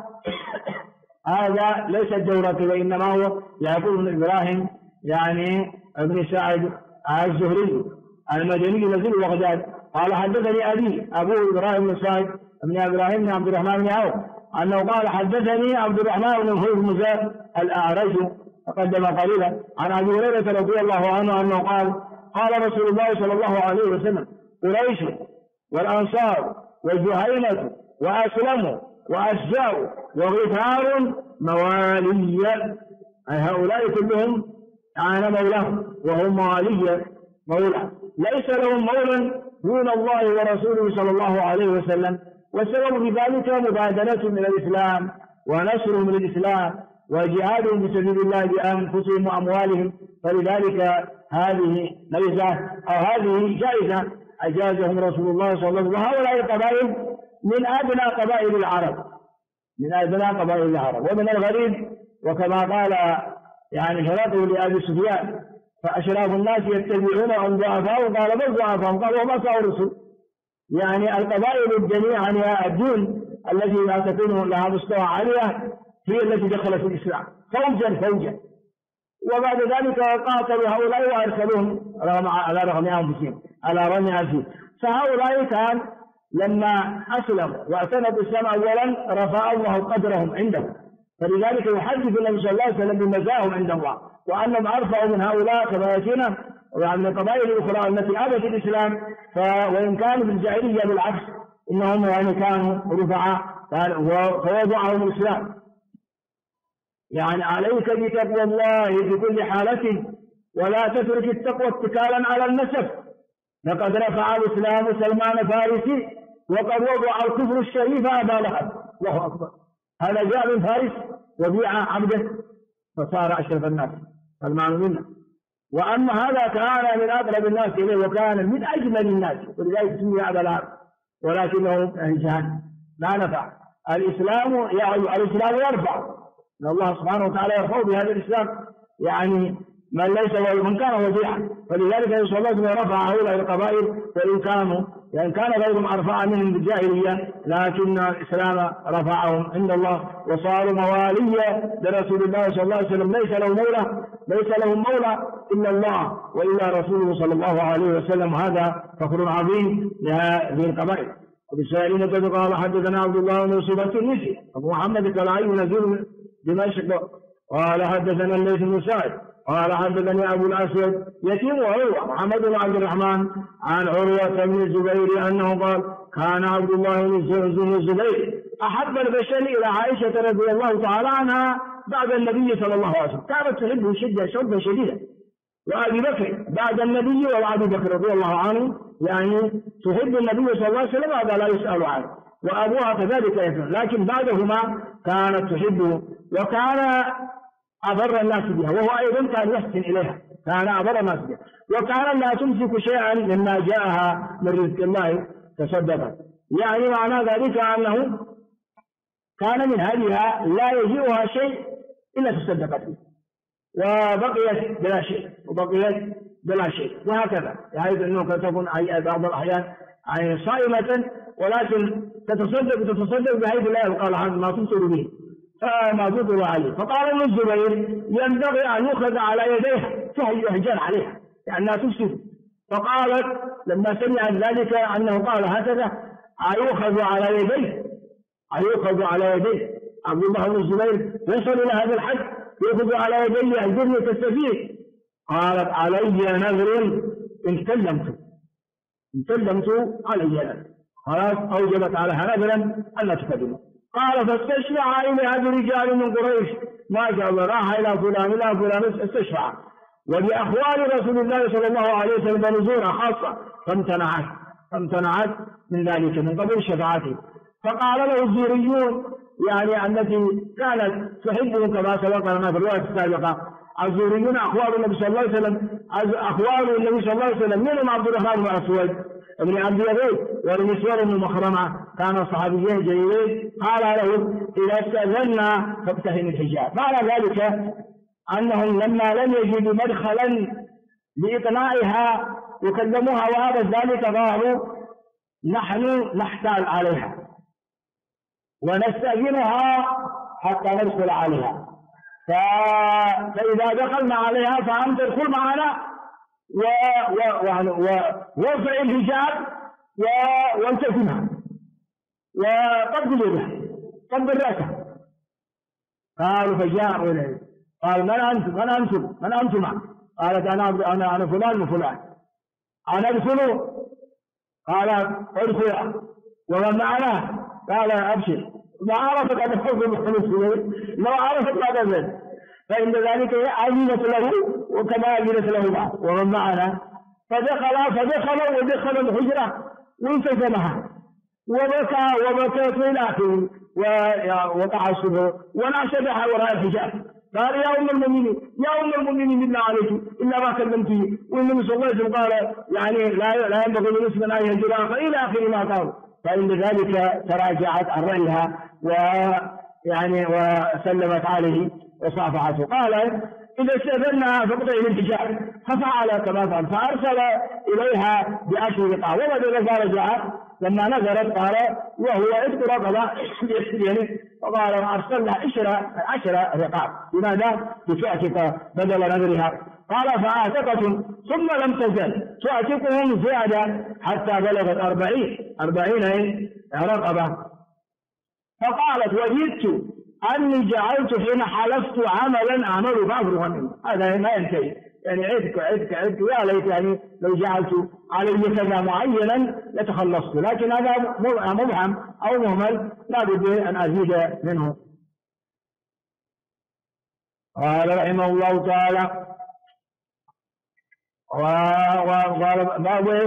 هذا ليس الدورة، وإنما هو يعقوب بن إبراهيم يعني ابن سعد الزهري المدني نزيل بغداد. قال حدثني أبو إبراهيم بن سعد بن إبراهيم بن عبد الرحمن بن عوف أنه قال حدثني عبد الرحمن بن هرمز الأعرج تقدم قليلا عن أبي هريرة رضي الله عنه أنه قال رسول الله صلى الله عليه وسلم قريش والأنصار والجهينة وأسلم وأشجار وغفار موالي، أي هؤلاء كلهم أنا مولاهم وهم مولى، ليس لهم مولى دون الله ورسوله صلى الله عليه وسلم. والسبب في ذلك مبادلتهم إلى الإسلام ونصرهم للإسلام وجهادهم في سبيل الله بأنفسهم وأموالهم. فلذلك هذه ميزة أو هذه جائزة أجازهم رسول الله صلى الله عليه وسلم. وهؤلاء القبائل من أدنى قبائل العرب، من أدنى قبائل العرب. ومن الغريب وكما قال يعني هرقل لأبي سفيان فأشراف الناس يتبعونهم ضعفاء، قال بل ضعفاء، قال وما سوى الرسل. يعني القبائل الجميع يعني الدين التي لا تكون لها مستوى عالية هي التي دخلت الإسلام فوجا. وبعد ذلك قاتلوا هؤلاء وأرسلوهم على رغم أنفسهم، على رغم أنفسهم. فهؤلاء كان لما أسلموا واعتنقوا الإسلام أولا رفع الله قدرهم عنده، فلذلك يحدث النبي صلى الله عليه وسلم بمزاهم عند الله، وأنهم أرفعوا من هؤلاء كما يأتينا ومن القبائل الأخرى التي أبت الإسلام، وإن كانوا في الجاهلية بالعكس إنهم يعني كانوا رفعاء فوضعهم الإسلام. يعني عليك بتقوى الله في كل حالة ولا تترك التقوى اتكالا على النسب، لقد رفع الإسلام سلمان فارسي وقد وضع الكفر الشريف أبا لهب. الله أكبر، هذا جاء من فارس وبيع عبده فصار أشرف الناس سلمان منا. وأما هذا كان من أقرب الناس إليه وكان من أجمل الناس، ولذلك سمي أبا لهب، ولكنه جهل لا نفع. الإسلام يرفع، إن الله سبحانه وتعالى يرفع بهذا الإسلام يعني من ليس من كان وضيعا. فلذلك صلى الله عليه وسلم رفع هؤلاء القبائل، وإن كان غيرهم أرفع منهم بالجاهلية، لكن الإسلام رفعهم عند الله وصاروا مواليا لرسول الله صلى الله عليه وسلم. ليس لهم مولى إلا الله وإلا رسوله صلى الله عليه وسلم. هذا فخر عظيم لهذه القبائل. وبسائلين قال حدثنا عبد الله بن يوسف التنيسي أبو محمد الكلاعي نزيل دمشق قال حدثنا الليث بن سعد قال حدثني أبو الأسود يتيم عروة محمد بن عبد الرحمن عن عروة بن الزبير أنه قال كان عبد الله بن الزبير أحب البشر إلى عائشة رضي الله تعالى عنها بعد النبي صلى الله عليه وسلم، كانت تحبه حبا شديدا. وأبي بكر بعد النبي وأبي بكر رضي الله عنه يعني تحب النبي صلى الله عليه وسلم، هذا لا يسأل عنه، وأبوها كذلك يفعل، لكن بعدهما كانت تحبه وكان أبر الناس بها، وهو أيضا كان يحسن إليها، كان أبر الناس بها، وكان لا تمسك شيئا مما جاءها من رزق الله تصدقت. يعني معنى ذلك أنه كان من هديها لا يجيئها شيء إلا تصدقت به، وبقيت بلا شيء وهكذا. يعني أنه قد تكون بعض الأحيان صائمة ولكن تتصدق بحيث لا يبقى لها ما تمطر به فما تطل عليه. فقال ابن الزبير ينبغي أن يؤخذ على يديه يهجر عليها لأنها تفسد. فقالت لما سمعت ذلك أنه قال هكذا أيؤخذ على يديه عبد الله بن الزبير وصل إلى هذا الحد يأخذ على يدي يهجرني كالسفيه. قالت علي نذر إن سلمت علي نذر، خلاص أوجبت عليها نذرا أن لا تكذب. قال فاستشفع إليها برجال من قريش ما شاء الله، راح إلى فلان استشفع، وبأخوال رسول الله صلى الله عليه وسلم بنزورها خاصة، فامتنعت من ذلك من قبل شفاعته. فقال له الزوريون يعني التي كانت تحبه كما سبق لنا في الرواية السابقة، الزوريون أخوال النبي صلى الله عليه وسلم، منهم عبد الرحمن بن أسود ابن عبد يزيد والمسور بن مخرمة كان صحابيين جليلين. قال له إذا استأذنا فاقتحم الحجاب. معنى ذلك أنهم لما لم يجدوا مدخلا لإقناعها وكلموها وهذا ذلك قالوا نحن نحتال عليها ونستأذنها حتى ندخل عليها، فإذا دخلنا عليها فأنت ادخل معنا وارفع الحجاب والتزمها وقبل يدها قبل رأسها. قالوا فجاءوا إليه قال من أنتم؟ قالت أنا فلان وفلان. أنا أدخل؟ قال ادخل. ومن معنا؟ قال أبشر. ما عرفت أن يحكم المسلمين لو عرفت ما ذلك، فإن ذلك أذنت له وكما أذنت له بعض. ومن معنا فدخلوا الحجرة وانتزمها وبكى في الآخر ووقع الصبر وناشدها وراء الحجاب قال يا أم المؤمنين يا أم المؤمنين بالله عليك إلا ما كلمتي. والنبي صلى الله عليه وسلم قال يعني لا ينبغي لمسلم أن يهجر آخر إلى آخر ما قال. فإن ذلك تراجعت عن رأيها ويعني وسلمت عليه وصافحته. قال إذا استأذنها فاقطعي الحجاب، ففعل كما فعل، فأرسل إليها بأشرقة. وبعد فرجع لما نزلت قال وهو عتق رقبة يعني، فقال أرسلنا 10 رقاب. لماذا؟ لتعتق بدل نذرها. قال فأعتقتم ثم لم تزل تعتقهم زيادة حتى بلغت 40 رقبة. فقالت وجدت أني جعلت حين حلفت عملا أعمل فأفرغ منه. هذا ما ينتهي يعني عدك يا ليت يعني لو جعلت علي كذا معينا لتخلصت، لكن هذا مبهم أو مهمل لا بد أن أزيد منه. قال رحمه الله تعالى وقال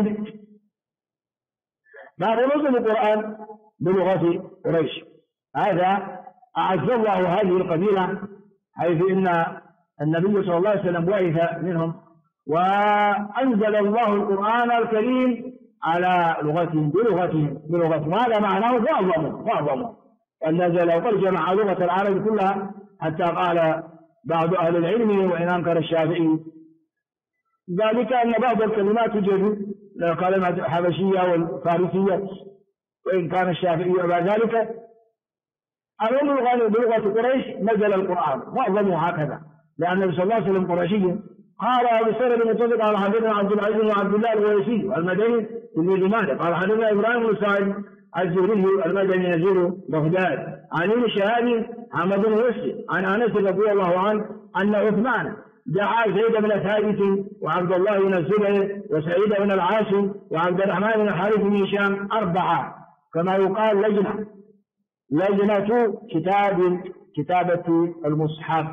باب نزول القرآن بلغة قريش. هذا أعز الله هذه القبيلة، حيث إن النبي صلى الله عليه وسلم بعث منهم، وأنزل الله القرآن الكريم على لغتهم بلغتهم. هذا معناه فأعظموا ونزل وقد جمع لغة العرب كلها، حتى قال بعض أهل العلم وإن أنكر الشافعي ذلك أن بعض الكلمات توجد كلمة حبشية والفارسية، وإن كان الشافعي بعد ذلك بلغة قريش نزل القرآن معظمه هكذا، لأن النبي صلى الله عليه وسلم قرشي. قال أبو سعيد بن مسعود قال حدثنا عبد العزيز بن عبد الله الويسي المدني بن مالك قال حدثنا إبراهيم بن سعيد الزهري المدني نزيل بغداد عن ابن شهاب حمد بن يوسف عن أنس رضي الله عنه أن عثمان دعا زيد بن ثابت وعبد الله بن الزبير وسعيد بن العاص وعبد الرحمن بن الحارث بن هشام 4 كما يقال لجنة كتابة المصحف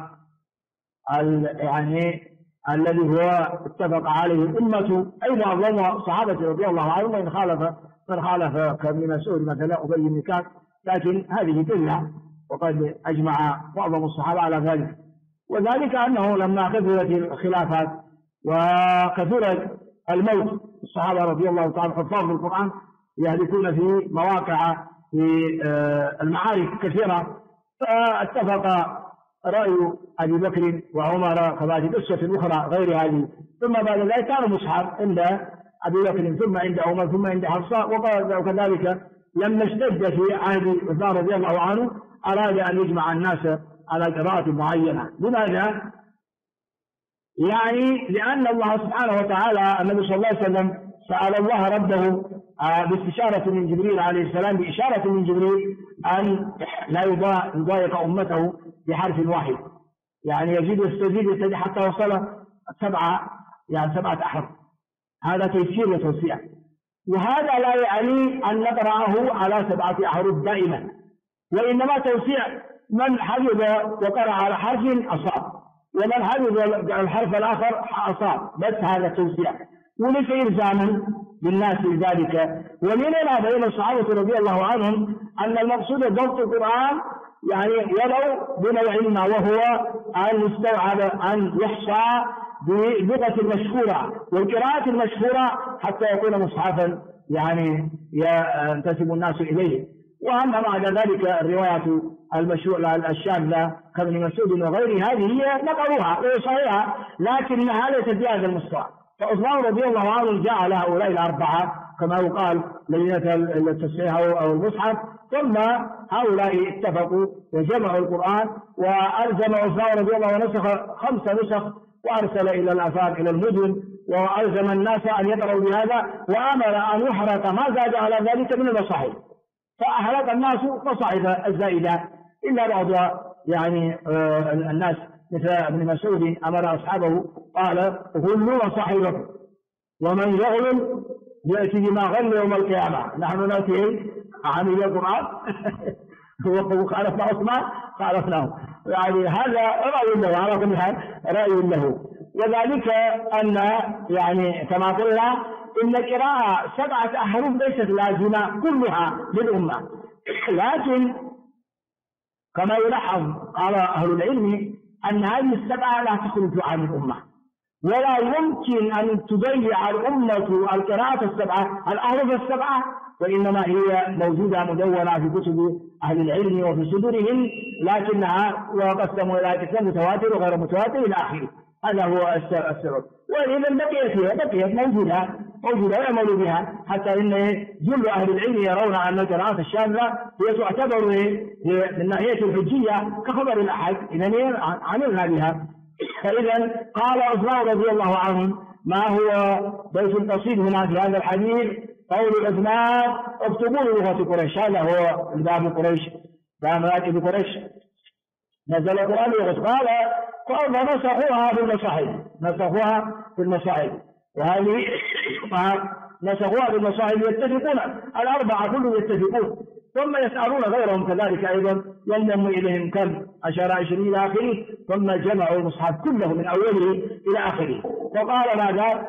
يعني الذي هو اتفق عليه الأمة أي معظم صحابة رضي الله عنهم، وإن خالف كابن مسعود مثلا أبي بن كعب، لكن هذه كلها وقد أجمع معظم الصحابة على ذلك. وذلك أنه لما كثرت الخلافات وكثرت الموت الصحابة رضي الله تعالى حفاظ القرآن يهلكون في مواقع في المعارك كثيرة، فاتفق رأي أبي بكر وعمر كما في قصة أخرى غير هذه. ثم بعد ذلك كان مصحف عند أبي بكر ثم عند عمر ثم عند حفصة، وكذلك لما اشتد في عهد عثمان رضي الله عنه أراد أن يجمع الناس على قراءة معينة. لماذا؟ يعني لأن الله سبحانه وتعالى النبي صلى الله عليه وسلم سأل الله ربه باستشارة من جبريل عليه السلام بإشارة من جبريل أن لا يضايق أمته بحرف واحد، يعني يزيد حتى وصل 7 أحرف. هذا تيسير وتوسيع، وهذا لا يعني أن نقرأه على 7 أحرف دائما، وإنما توسيع من حفظ وقرأ على حرف أصاب، ومن حفظ الحرف الآخر أصاب، بس هذا توسيع وليس إلزاما بالناس ذلك. ومن هنا بين الصحابة رضي الله عنهم أن المقصود ضبط القرآن يعني ولو بنوع ما، وهو أن يستوعب أن يحصى بلغة المشهورة والقراءة المشهورة حتى يكون مصحفا يعني ينتسب الناس إليه. وأما بعد ذلك الرواية المشهورة الشاذة كابن مسعود وغيره هذه هي نقروها وصحيحة، لكنها ليست بهذا المستوى. فعثمان رضي الله عنه جعل هؤلاء 4 كما يقال لجنة التصحيح أو المصحف، ثم هؤلاء اتفقوا وجمعوا القرآن، وألزم عثمان رضي الله عنه نسخ 5 نسخ وأرسل إلى الآفاق إلى المدن، وألزم الناس أن يقرأوا بهذا، وأمر أن يحرق ما زاد على ذلك من المصاحف، فأحرق الناس مصاحف الزائدة إلا بعض يعني الناس مثل ابن مسعود أمر أصحابه قال غلوا مصاحفكم ومن يغلل يأتي بما غل يوم القيامة. نحن نأتي عمل القرآن وخالفنا عثمان خالفناه، يعني هذا رأي له على كل حال رأي له. وذلك أن يعني كما قلنا إن قراءة 7 أحرف ليست لازمة كلها للأمة، لكن كما يلاحظ قال أهل العلم أن هذه السبعة لا تخرج عن الأمة، ولا يمكن أن تضيع الأمة القراءة السبعة الأحرف السبعة، وإنما هي موجودة مدونة في كتب أهل العلم وفي صدورهم، لكنها وقسموا إلى قسم متواتر وغير متواتر إلى آخره. هذا هو السبب. وإذا بقيت موجودة ويعملوا بها، حتى إن جل أهل العلم يرون أن القراءات الشاذة هي تعتبر من ناحية الحجية كخبر الأحد، إذا عملنا بها. فإذا قال عثمان رضي الله عنه: ما هو بيت القصيد هنا في هذا الحديث؟ قول عثمان: اكتبوا لغة قريش. هذا هو باب قريش، باب راكب قريش. نزل القرآن لغة. قال فنسخوها في المصاحف، وهذه نسخوها في المصاحف يتفقون، الأربعة كلهم يتفقون، ثم يسألون غيرهم كذلك أيضا، ينضم إليهم كم 10 إلى آخره، ثم جمعوا المصحف كله من أوله إلى آخره. وقال ماذا؟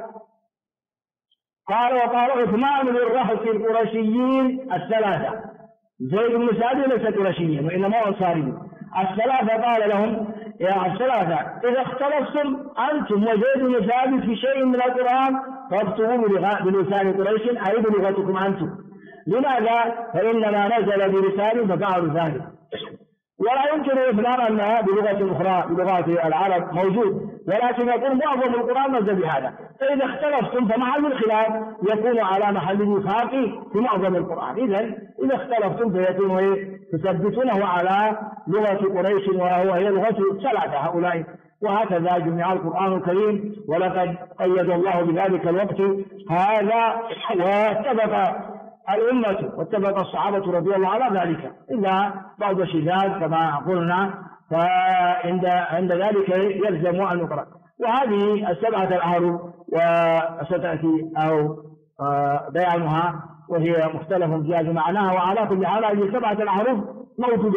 وقال عثمان للرهط القرشيين الثلاثة، زيد بن ثابت ليس قرشيا وإنما أنصاري، الثلاثة قال لهم: يا الثلاثة إذا اختلفتم أنتم وزيد بن ثابت في شيء من القرآن فاكتبوا بلسان قريش، أي بلغتكم أنتم. لماذا؟ فإنما نزل بلسان ففعلوا ذلك. ولا يمكن إظهار أنها بلغة أخرى بلغات العرب موجود، ولكن يكون معظم القرآن نزل بهذا. فإذا اختلفتم فمحل الخلاف يكون على محل الوفاق في معظم القرآن. إذا اختلفتم فيكون تثبتونه على لغة قريش، وهي لغة ثلاثة هؤلاء. وهكذا جمع القرآن الكريم، ولقد قيد الله بذلك الوقت هذا، واتفق الأمة واتفق الصحابة رضي الله على ذلك، إلا بعض الشذاذ كما قلنا، فعند ذلك يلزم أن يقرأ. وهذه السبعة الأحرف وستأتي أو بيانها، وهي مختلف في معناها. وعلى كل حال هذه السبعة الأحرف موجودة.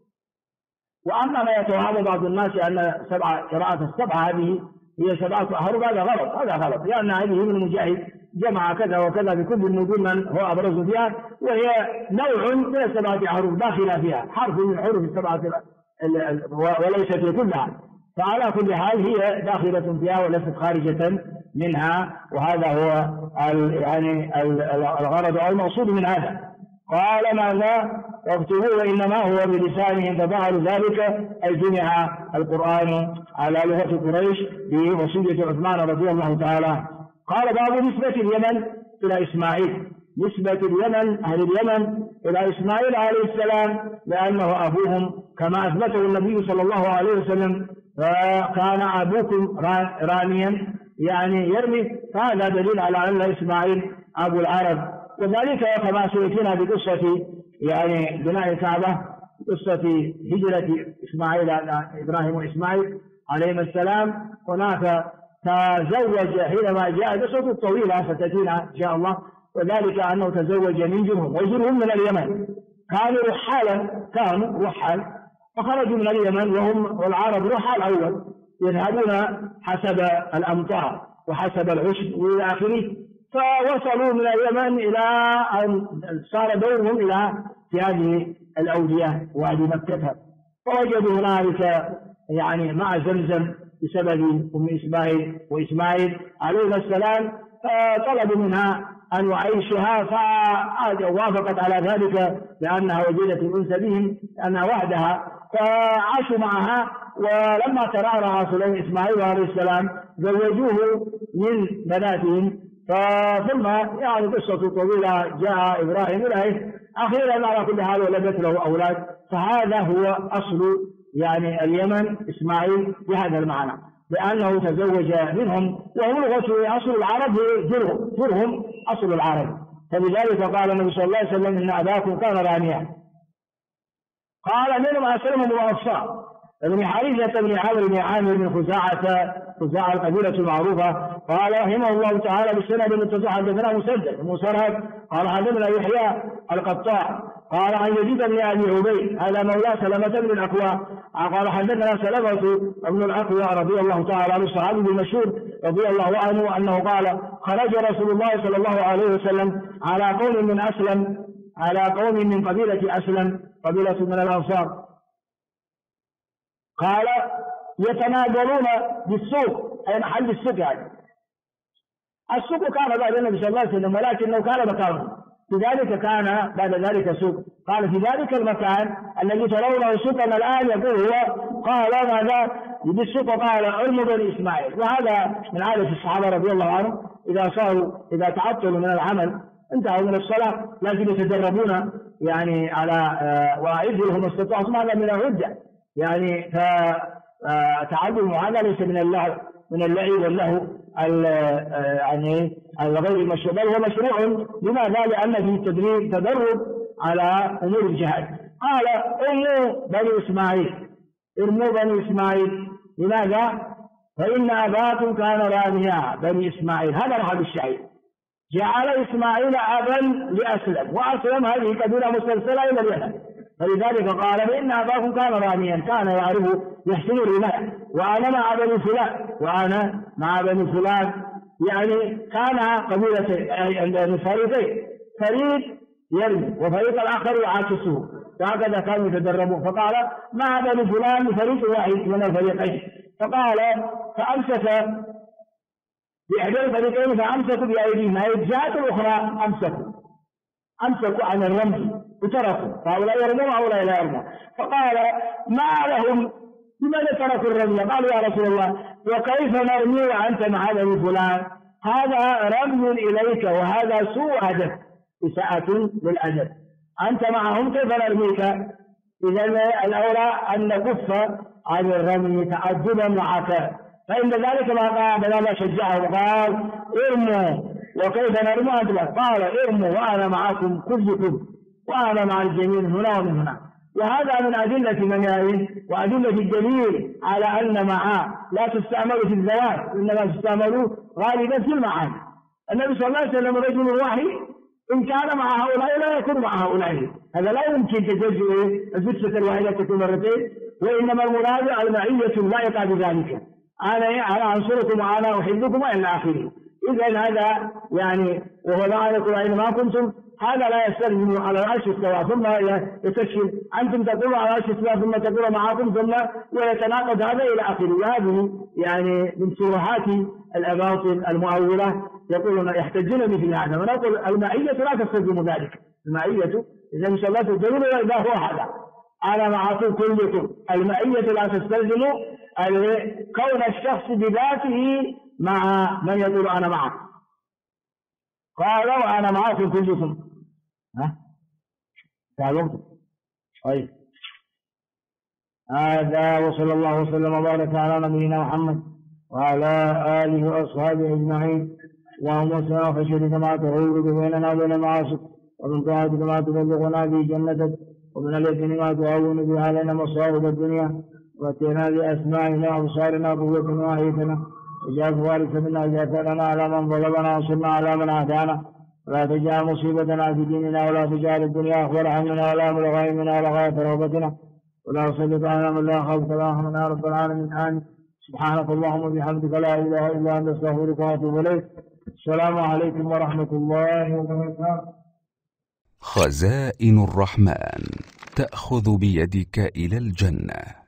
وأما ما يتوهم بعض الناس أن قراءة السبعة هذه هي 7 أحرف، هذا غلط، لأن هذه من مجاهد جمع كذا وكذا بكل النجوم من هو أبرز فيها، وهي نوع من 7 أحرف داخلة فيها، حرف من حروف 7 وليست كلها. فعلى كل حال هي داخلة فيها وليست خارجة منها، وهذا هو يعني الغرض أو المقصود من هذا. قال ماذا؟ واكتبوا وإنما هو بلسانهم ففعلوا ذلك، أي جمع القرآن على لغة قريش بوصية عثمان رضي الله تعالى. قال باب نسبة اليمن إلى إسماعيل، نسبة اليمن أهل اليمن إلى إسماعيل عليه السلام، لأنه أبوهم كما أثبته النبي صلى الله عليه وسلم: كان أبوكم راميا، يعني يرمي. فهذا دليل على أن إسماعيل أبو العرب. وذلك كما سيأتينا بقصة يعني بناء الكعبة، قصة هجرة إسماعيل إبراهيم وإسماعيل عليهما السلام. هناك تزوج حينما جاء قصة طويلة ستأتينا إن شاء الله، وذلك أنه تزوج من جرهم، وجرهم من اليمن، كانوا رحال فخرجوا من اليمن، والعرب رحال أول يذهبون حسب الأمطار وحسب العشب وإلى آخره. فوصلوا من اليمن إلى أن صار دورهم إلى في هذه الأودية وهذه مكة، فوجدوا هنالك يعني مع زمزم بسبب أم إسماعيل وإسماعيل عليه السلام، فطلبوا منها أن يعيشها، فوافقت على ذلك لأنها وجدت الأنس بهم لأنها وحدها، فعاشوا معها. ولما ترعرع إسماعيل عليه السلام زوجوه من بناتهم، ثم يعني قصة طويلة جاء إبراهيم إليه أخيرا على كل حال ولدت له أولاد. فهذا هو أصل يعني اليمن إسماعيل بهذا المعنى، لأنه تزوج منهم، وهم لغة أصل العرب جرهم أصل العرب. فلذلك قال النبي صلى الله عليه وسلم: إن أباكم كان راميا. قال منهم أسلمهم وأنصار ابن حارثة بن عامر بن خزاعة القبيلة المعروفة. قال رحمه الله تعالى بالسند المتصل حدثنا مسدد ومسرهد قال حدثنا يحيى القطاع قال عن يزيد بن ابي عبيد هذا مولى سلمة بن الأكوع قال حدثنا سلمة بن الأكوع رضي الله تعالى عنه الصحابي المشهور رضي الله عنه أنه قال: خرج رسول الله صلى الله عليه وسلم على قوم من قبيلة أسلم، قبيلة من الأنصار. قال: يتناقلون بالسوق، أي محل السوق يعني. السوق كان بعد النبي صلى الله عليه وسلم، ولكنه كان مكانه، لذلك كان بعد ذلك سوق. قال في ذلك المكان الذي ترونه سوقا الآن، يقول هو قال ماذا بالسوق؟ قال علم بني إسماعيل. وهذا من عادة الصحابة رضي الله عنهم، إذا تعطلوا من العمل انتهوا من الصلاة، لكن يتدربون يعني على وأعدوا لهم ما استطعتم، هذا من العدة يعني. فتعلم هذا ليس من اللعب واللهو يعني الغير المشروع، بل هو مشروع. لماذا؟ لأن فيه تدرب على أمور الجهاد. قال ارموا بني إسماعيل. لماذا؟ فإن أباكم كان راميا بني إسماعيل. هذا محل الشعير. جعل إسماعيل أبا لأسلم، وأسلم هذه قبيلة مسلسلة إلى اليمن، فلذلك قال بإن أباكم كان راميا، كان يعرف يحسن الرماية، وأنا مع بني فلان يعني كان قبيلة عند فريقين، فريق يرمي وفريق الآخر يعاكسه، وهكذا كانوا يتدربون. فقال مع بني فلان فريق واحد من الفريقين، فقال فأمسك بإحدى الفريقين فأمسكوا بأيديهم، الجهات الأخرى أمسكوا عن الرمي وتركوا، فهؤلاء يرمون وهؤلاء لا يرمون. فقال ما لهم لماذا تركوا الرمي؟ قالوا يا رسول الله وكيف نرمي وأنت مع بني فلان؟ هذا رمي إليك وهذا سوء أدب، إساءة للأدب، أنت معهم كيف نرميك؟ إذا الأولى أن نكف عن الرمي تعجبا معك. فإن ذلك ما قال بلا شجعه وقال ارموا وكيف نرمي أنت؟ قال ارموا وأنا معكم كلكم، وأنا مع الجميع هنا ومن هنا. وهذا من أدلة مناهج وأدلة الدليل على أن معا لا تستعمل في الزواج، إنما تستعمل غالبا في المعاني. النبي صلى الله عليه وسلم رجل واحد، إن كان مع هؤلاء لا يكون مع هؤلاء، هذا لا يمكن تجزئ الجثة الواحدة تكون مرتين، وإنما المراد المعية لا يقع بذلك، أنا أنصركم وأنا أحبكم وإلى آخره. إذا هذا يعني وهو معكم أينما كنتم، هذا لا يستلزم على العرش استوى ثم يكشف أنتم تقولوا على العرش استوى ثم تقولوا معكم ثم ويتناقض هذا إلى آخره. وهذه يعني من شبهات الأباطل المؤولة، يقولون يحتجون مثل هذا. ونقول المعية لا تستلزم ذلك، المعية إذا إن شاء الله تدلون إذا هو هذا أنا معكم كلكم، المعية لا تستلزم كون الشخص بذاته مع من يقول أنا معك. قال وأنا معكم كلكم. تعلمتم؟ طيب هذا وصلى الله وسلم وبارك على نبينا محمد وعلى آله وأصحابه أجمعين. اللهم صل وسلم كما تحول بيننا وبين المعاصي، ومن طاعتك ما تبلغنا به جنتك، ومن اليقين ما تعون به علينا مصائب الدنيا، واتنا بأسماعنا وأبصارنا وقوتنا وأحيتنا، واجعل الوارث منا واجعل ثأرنا على من ظلمنا وانصرنا على من عادانا، ولا تجعل مصيبتنا في ديننا، ولا تجعل الدنيا أكبر همنا ولا مبلغ علمنا ولا غاية رغبتنا، ولا تسلط علينا من لا يخافك ولا يرحمنا يا رب العالمين. آمين. سبحانك اللهم وبحمدك لا إله إلا أنت أستغفرك وأتوب إليك. السلام عليكم ورحمة الله وبركاته. خزائن الرحمن تأخذ بيدك إلى الجنة.